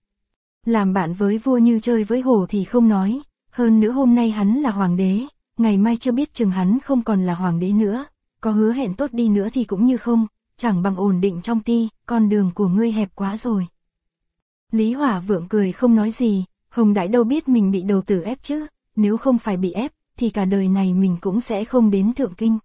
Làm bạn với vua như chơi với hổ thì không nói, hơn nữa hôm nay hắn là hoàng đế, ngày mai chưa biết chừng hắn không còn là hoàng đế nữa, có hứa hẹn tốt đi nữa thì cũng như không, chẳng bằng ổn định trong ti, con đường của ngươi hẹp quá rồi. Lý Hòa Vượng cười không nói gì, Hồng Đại đâu biết mình bị đầu tử ép chứ, nếu không phải bị ép, thì cả đời này mình cũng sẽ không đến Thượng Kinh.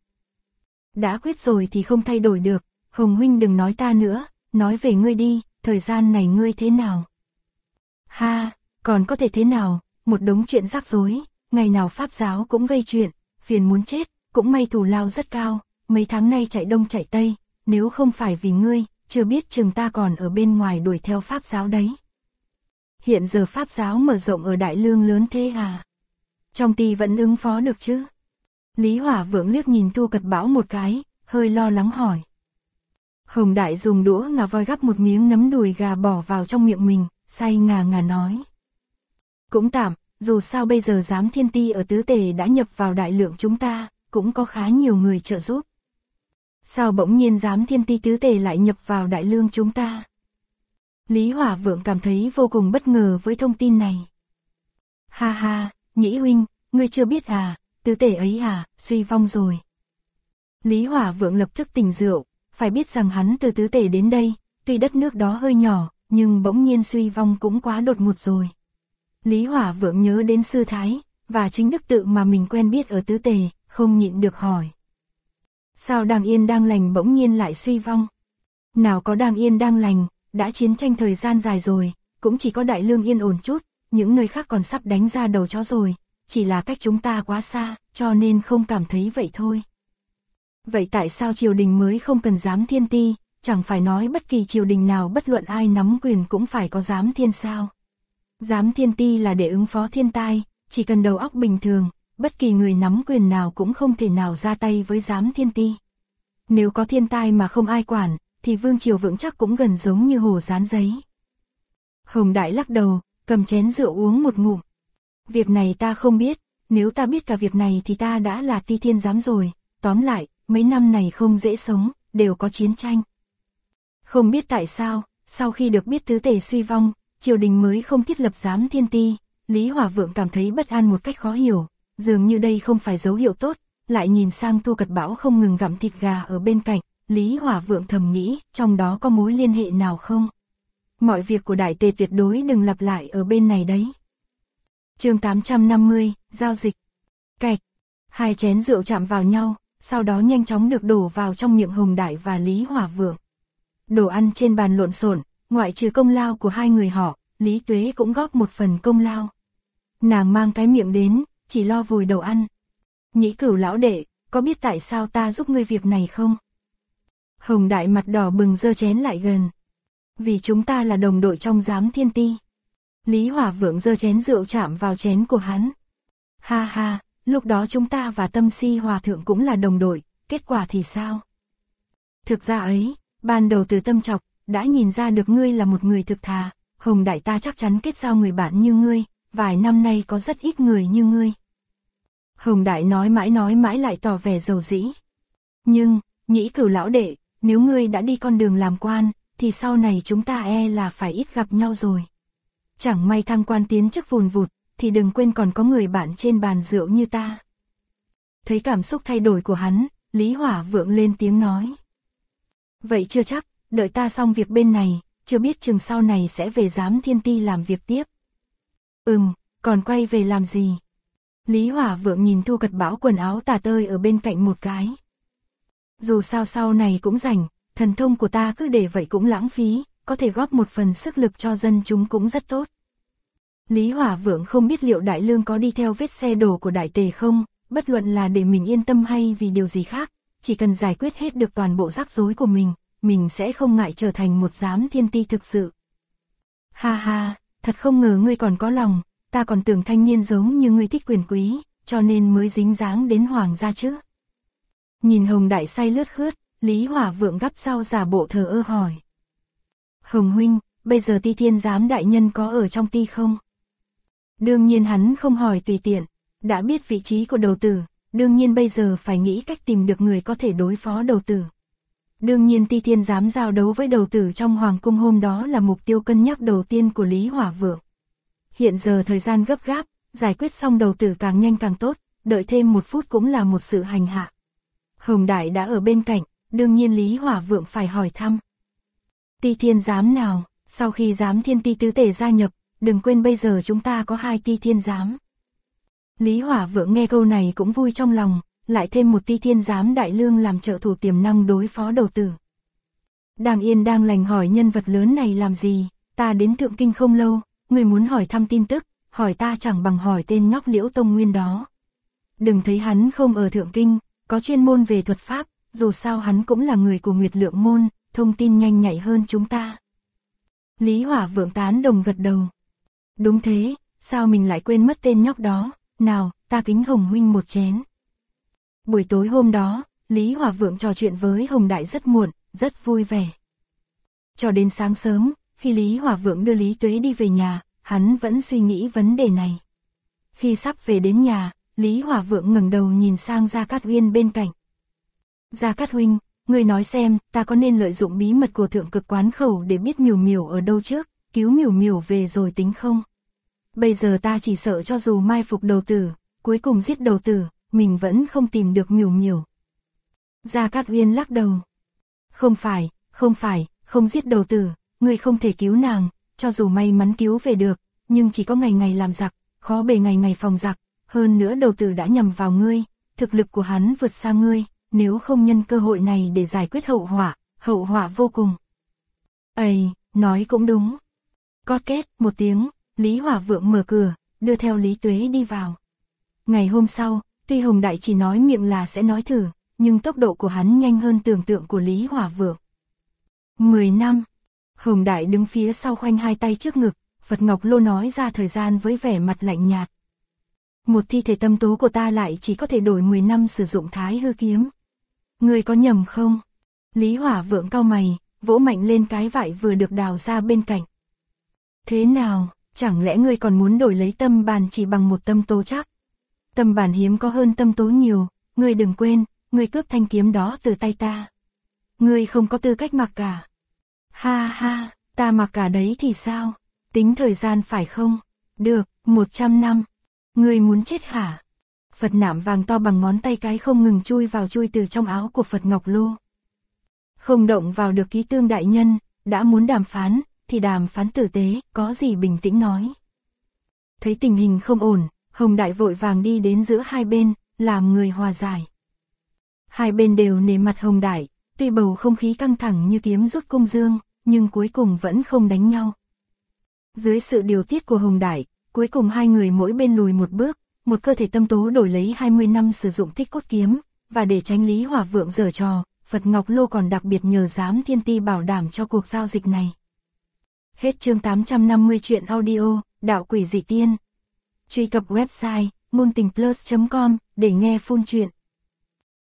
Đã quyết rồi thì không thay đổi được, Hồng huynh đừng nói ta nữa, nói về ngươi đi, thời gian này ngươi thế nào? Ha, còn có thể thế nào, một đống chuyện rắc rối, ngày nào pháp giáo cũng gây chuyện, phiền muốn chết, cũng may thù lao rất cao, mấy tháng nay chạy đông chạy tây, nếu không phải vì ngươi, chưa biết chừng ta còn ở bên ngoài đuổi theo pháp giáo đấy. Hiện giờ pháp giáo mở rộng ở Đại Lương lớn thế à? Trong ty vẫn ứng phó được chứ? Lý Hỏa Vượng liếc nhìn Thu Cật Bảo một cái, hơi lo lắng hỏi. Hồng Đại dùng đũa ngà voi gắp một miếng nấm đùi gà bỏ vào trong miệng mình, say ngà ngà nói. Cũng tạm, dù sao bây giờ giám thiên ti ở tứ tề đã nhập vào đại lượng chúng ta, cũng có khá nhiều người trợ giúp. Sao bỗng nhiên giám thiên ti tứ tề lại nhập vào đại lương chúng ta? Lý Hỏa Vượng cảm thấy vô cùng bất ngờ với thông tin này. Ha ha, Nhĩ huynh, ngươi chưa biết à, tứ tề ấy à, suy vong rồi. Lý Hỏa Vượng lập tức tỉnh rượu, phải biết rằng hắn từ tứ tề đến đây, tuy đất nước đó hơi nhỏ, nhưng bỗng nhiên suy vong cũng quá đột ngột rồi. Lý Hỏa Vượng nhớ đến sư thái, và chính đức tự mà mình quen biết ở tứ tề, không nhịn được hỏi. Sao đang yên đang lành bỗng nhiên lại suy vong? Nào có đang yên đang lành, đã chiến tranh thời gian dài rồi, cũng chỉ có đại lương yên ổn chút, những nơi khác còn sắp đánh ra đầu chó rồi, chỉ là cách chúng ta quá xa, cho nên không cảm thấy vậy thôi. Vậy tại sao triều đình mới không cần giám thiên ti, chẳng phải nói bất kỳ triều đình nào bất luận ai nắm quyền cũng phải có giám thiên sao? Giám thiên ti là để ứng phó thiên tai, chỉ cần đầu óc bình thường, bất kỳ người nắm quyền nào cũng không thể nào ra tay với giám thiên ti. Nếu có thiên tai mà không ai quản, thì vương triều vững chắc cũng gần giống như hồ dán giấy. Hồng Đại lắc đầu, cầm chén rượu uống một ngụm. Việc này ta không biết, nếu ta biết cả việc này thì ta đã là ti thiên giám rồi, tóm lại, mấy năm này không dễ sống, đều có chiến tranh. Không biết tại sao, sau khi được biết tứ tề suy vong, triều đình mới không thiết lập giám thiên ti, Lý Hỏa Vượng cảm thấy bất an một cách khó hiểu, dường như đây không phải dấu hiệu tốt, lại nhìn sang Thu Cật Bảo không ngừng gặm thịt gà ở bên cạnh, Lý Hỏa Vượng thầm nghĩ, trong đó có mối liên hệ nào không? Mọi việc của đại tề tuyệt đối đừng lặp lại ở bên này đấy. Chương 850, giao dịch. Cạch, hai chén rượu chạm vào nhau, sau đó nhanh chóng được đổ vào trong miệng Hồng Đại và Lý Hỏa Vượng. Đồ ăn trên bàn lộn xộn, ngoại trừ công lao của hai người họ, Lý Tuế cũng góp một phần công lao. Nàng mang cái miệng đến, chỉ lo vùi đầu ăn. Nhĩ Cửu lão đệ, có biết tại sao ta giúp ngươi việc này không? Hồng Đại mặt đỏ bừng giơ chén lại gần. Vì chúng ta là đồng đội trong giám thiên ti. Lý Hỏa Vượng giơ chén rượu chạm vào chén của hắn. Ha ha, lúc đó chúng ta và Tâm Si Hòa Thượng cũng là đồng đội, kết quả thì sao? Thực ra ấy, ban đầu từ Tâm Trọc, đã nhìn ra được ngươi là một người thực thà, Hồng Đại ta chắc chắn kết giao người bạn như ngươi, vài năm nay có rất ít người như ngươi. Hồng Đại nói mãi lại tỏ vẻ dầu dĩ. Nhưng, Nhĩ Cửu lão đệ, nếu ngươi đã đi con đường làm quan, thì sau này chúng ta là phải ít gặp nhau rồi. Chẳng may thăng quan tiến chức vùn vụt, thì đừng quên còn có người bạn trên bàn rượu như ta. Thấy cảm xúc thay đổi của hắn, Lý Hỏa Vượng lên tiếng nói. Vậy chưa chắc, đợi ta xong việc bên này, chưa biết chừng sau này sẽ về giám thiên ti làm việc tiếp. Còn quay về làm gì? Lý Hỏa Vượng nhìn Thu Cật Bảo quần áo tả tơi ở bên cạnh một cái. Dù sao sau này cũng rảnh, thần thông của ta cứ để vậy cũng lãng phí, có thể góp một phần sức lực cho dân chúng cũng rất tốt. Lý Hỏa Vượng không biết liệu Đại Lương có đi theo vết xe đổ của Đại Tề không, bất luận là để mình yên tâm hay vì điều gì khác, chỉ cần giải quyết hết được toàn bộ rắc rối của mình sẽ không ngại trở thành một giám thiên ti thực sự. Ha ha, thật không ngờ ngươi còn có lòng, ta còn tưởng thanh niên giống như ngươi thích quyền quý, cho nên mới dính dáng đến hoàng gia chứ. Nhìn Hồng Đại say lướt khướt, Lý Hỏa Vượng gắp rau giả bộ thờ ơ hỏi. Hồng huynh, bây giờ ti thiên giám đại nhân có ở trong ti không? Đương nhiên hắn không hỏi tùy tiện, đã biết vị trí của đầu tử, đương nhiên bây giờ phải nghĩ cách tìm được người có thể đối phó đầu tử. Đương nhiên ti thiên giám giao đấu với đầu tử trong hoàng cung hôm đó là mục tiêu cân nhắc đầu tiên của Lý Hỏa Vượng. Hiện giờ thời gian gấp gáp, giải quyết xong đầu tử càng nhanh càng tốt, đợi thêm một phút cũng là một sự hành hạ. Hồng Đại đã ở bên cạnh, đương nhiên Lý Hỏa Vượng phải hỏi thăm. Ti thiên giám nào, sau khi giám thiên ti tứ tề gia nhập, đừng quên bây giờ chúng ta có 2 ti thiên giám. Lý Hỏa Vượng nghe câu này cũng vui trong lòng, lại thêm một ti thiên giám đại lương làm trợ thủ tiềm năng đối phó đầu tử. Đang yên đang lành hỏi nhân vật lớn này làm gì, ta đến Thượng Kinh không lâu, người muốn hỏi thăm tin tức, hỏi ta chẳng bằng hỏi tên nhóc Liễu Tông Nguyên đó. Đừng thấy hắn không ở Thượng Kinh, có chuyên môn về thuật pháp, dù sao hắn cũng là người của Nguyệt Lượng Môn, thông tin nhanh nhạy hơn chúng ta. Lý Hỏa Vượng tán đồng gật đầu. Đúng thế, sao mình lại quên mất tên nhóc đó, nào, ta kính Hồng huynh một chén. Buổi tối hôm đó, Lý Hỏa Vượng trò chuyện với Hồng Đại rất muộn, rất vui vẻ. Cho đến sáng sớm, khi Lý Hỏa Vượng đưa Lý Tuế đi về nhà, hắn vẫn suy nghĩ vấn đề này. Khi sắp về đến nhà, Lý Hỏa Vượng ngẩng đầu nhìn sang Gia Cát Uyên bên cạnh. Gia Cát huynh, người nói xem, ta có nên lợi dụng bí mật của Thượng Cực Quán Khẩu để biết Miểu Miểu ở đâu trước, cứu Miểu Miểu về rồi tính không? Bây giờ ta chỉ sợ cho dù mai phục đầu tử, cuối cùng giết đầu tử, mình vẫn không tìm được Miểu Miểu. Gia Cát Uyên lắc đầu. Không phải, không giết đầu tử, ngươi không thể cứu nàng, cho dù may mắn cứu về được, nhưng chỉ có ngày ngày làm giặc, khó bề ngày ngày phòng giặc, hơn nữa đầu tử đã nhầm vào ngươi, thực lực của hắn vượt xa ngươi, nếu không nhân cơ hội này để giải quyết hậu họa vô cùng. Ây, nói cũng đúng. Cót két một tiếng, Lý Hỏa Vượng mở cửa, đưa theo Lý Tuế đi vào. Ngày hôm sau, tuy Hồng Đại chỉ nói miệng là sẽ nói thử, nhưng tốc độ của hắn nhanh hơn tưởng tượng của Lý Hỏa Vượng. 10 năm. Hồng Đại đứng phía sau khoanh hai tay trước ngực, Phật Ngọc Lô nói ra thời gian với vẻ mặt lạnh nhạt. Một thi thể tâm tố của ta lại chỉ có thể đổi 10 năm sử dụng Thái Hư kiếm. Ngươi có nhầm không? Lý Hỏa Vượng cau mày, vỗ mạnh lên cái vại vừa được đào ra bên cạnh. Thế nào, chẳng lẽ ngươi còn muốn đổi lấy tâm bàn chỉ bằng một tâm tố chắc? Tâm bản hiếm có hơn tâm tố nhiều, ngươi đừng quên, ngươi cướp thanh kiếm đó từ tay ta. Ngươi không có tư cách mặc cả. Ha ha, ta mặc cả đấy thì sao? Tính thời gian phải không? Được, 100 năm. Ngươi muốn chết hả? Phật nạm vàng to bằng ngón tay cái không ngừng chui từ trong áo của Phật Ngọc Lô. Không động vào được Ký Tương đại nhân, đã muốn đàm phán, thì đàm phán tử tế, có gì bình tĩnh nói. Thấy tình hình không ổn, Hồng Đại vội vàng đi đến giữa hai bên, làm người hòa giải. Hai bên đều nể mặt Hồng Đại, tuy bầu không khí căng thẳng như kiếm rút cung dương, nhưng cuối cùng vẫn không đánh nhau. Dưới sự điều tiết của Hồng Đại, cuối cùng hai người mỗi bên lùi một bước, một cơ thể tâm tố đổi lấy 20 năm sử dụng Tích Cốt kiếm, và để tránh Lý Hỏa Vượng giở trò, Phật Ngọc Lô còn đặc biệt nhờ Giám Thiên Ti bảo đảm cho cuộc giao dịch này. Hết chương 850 truyện audio, Đạo Quỷ Dị Tiên. Truy cập website moontingplus.com để nghe full truyện.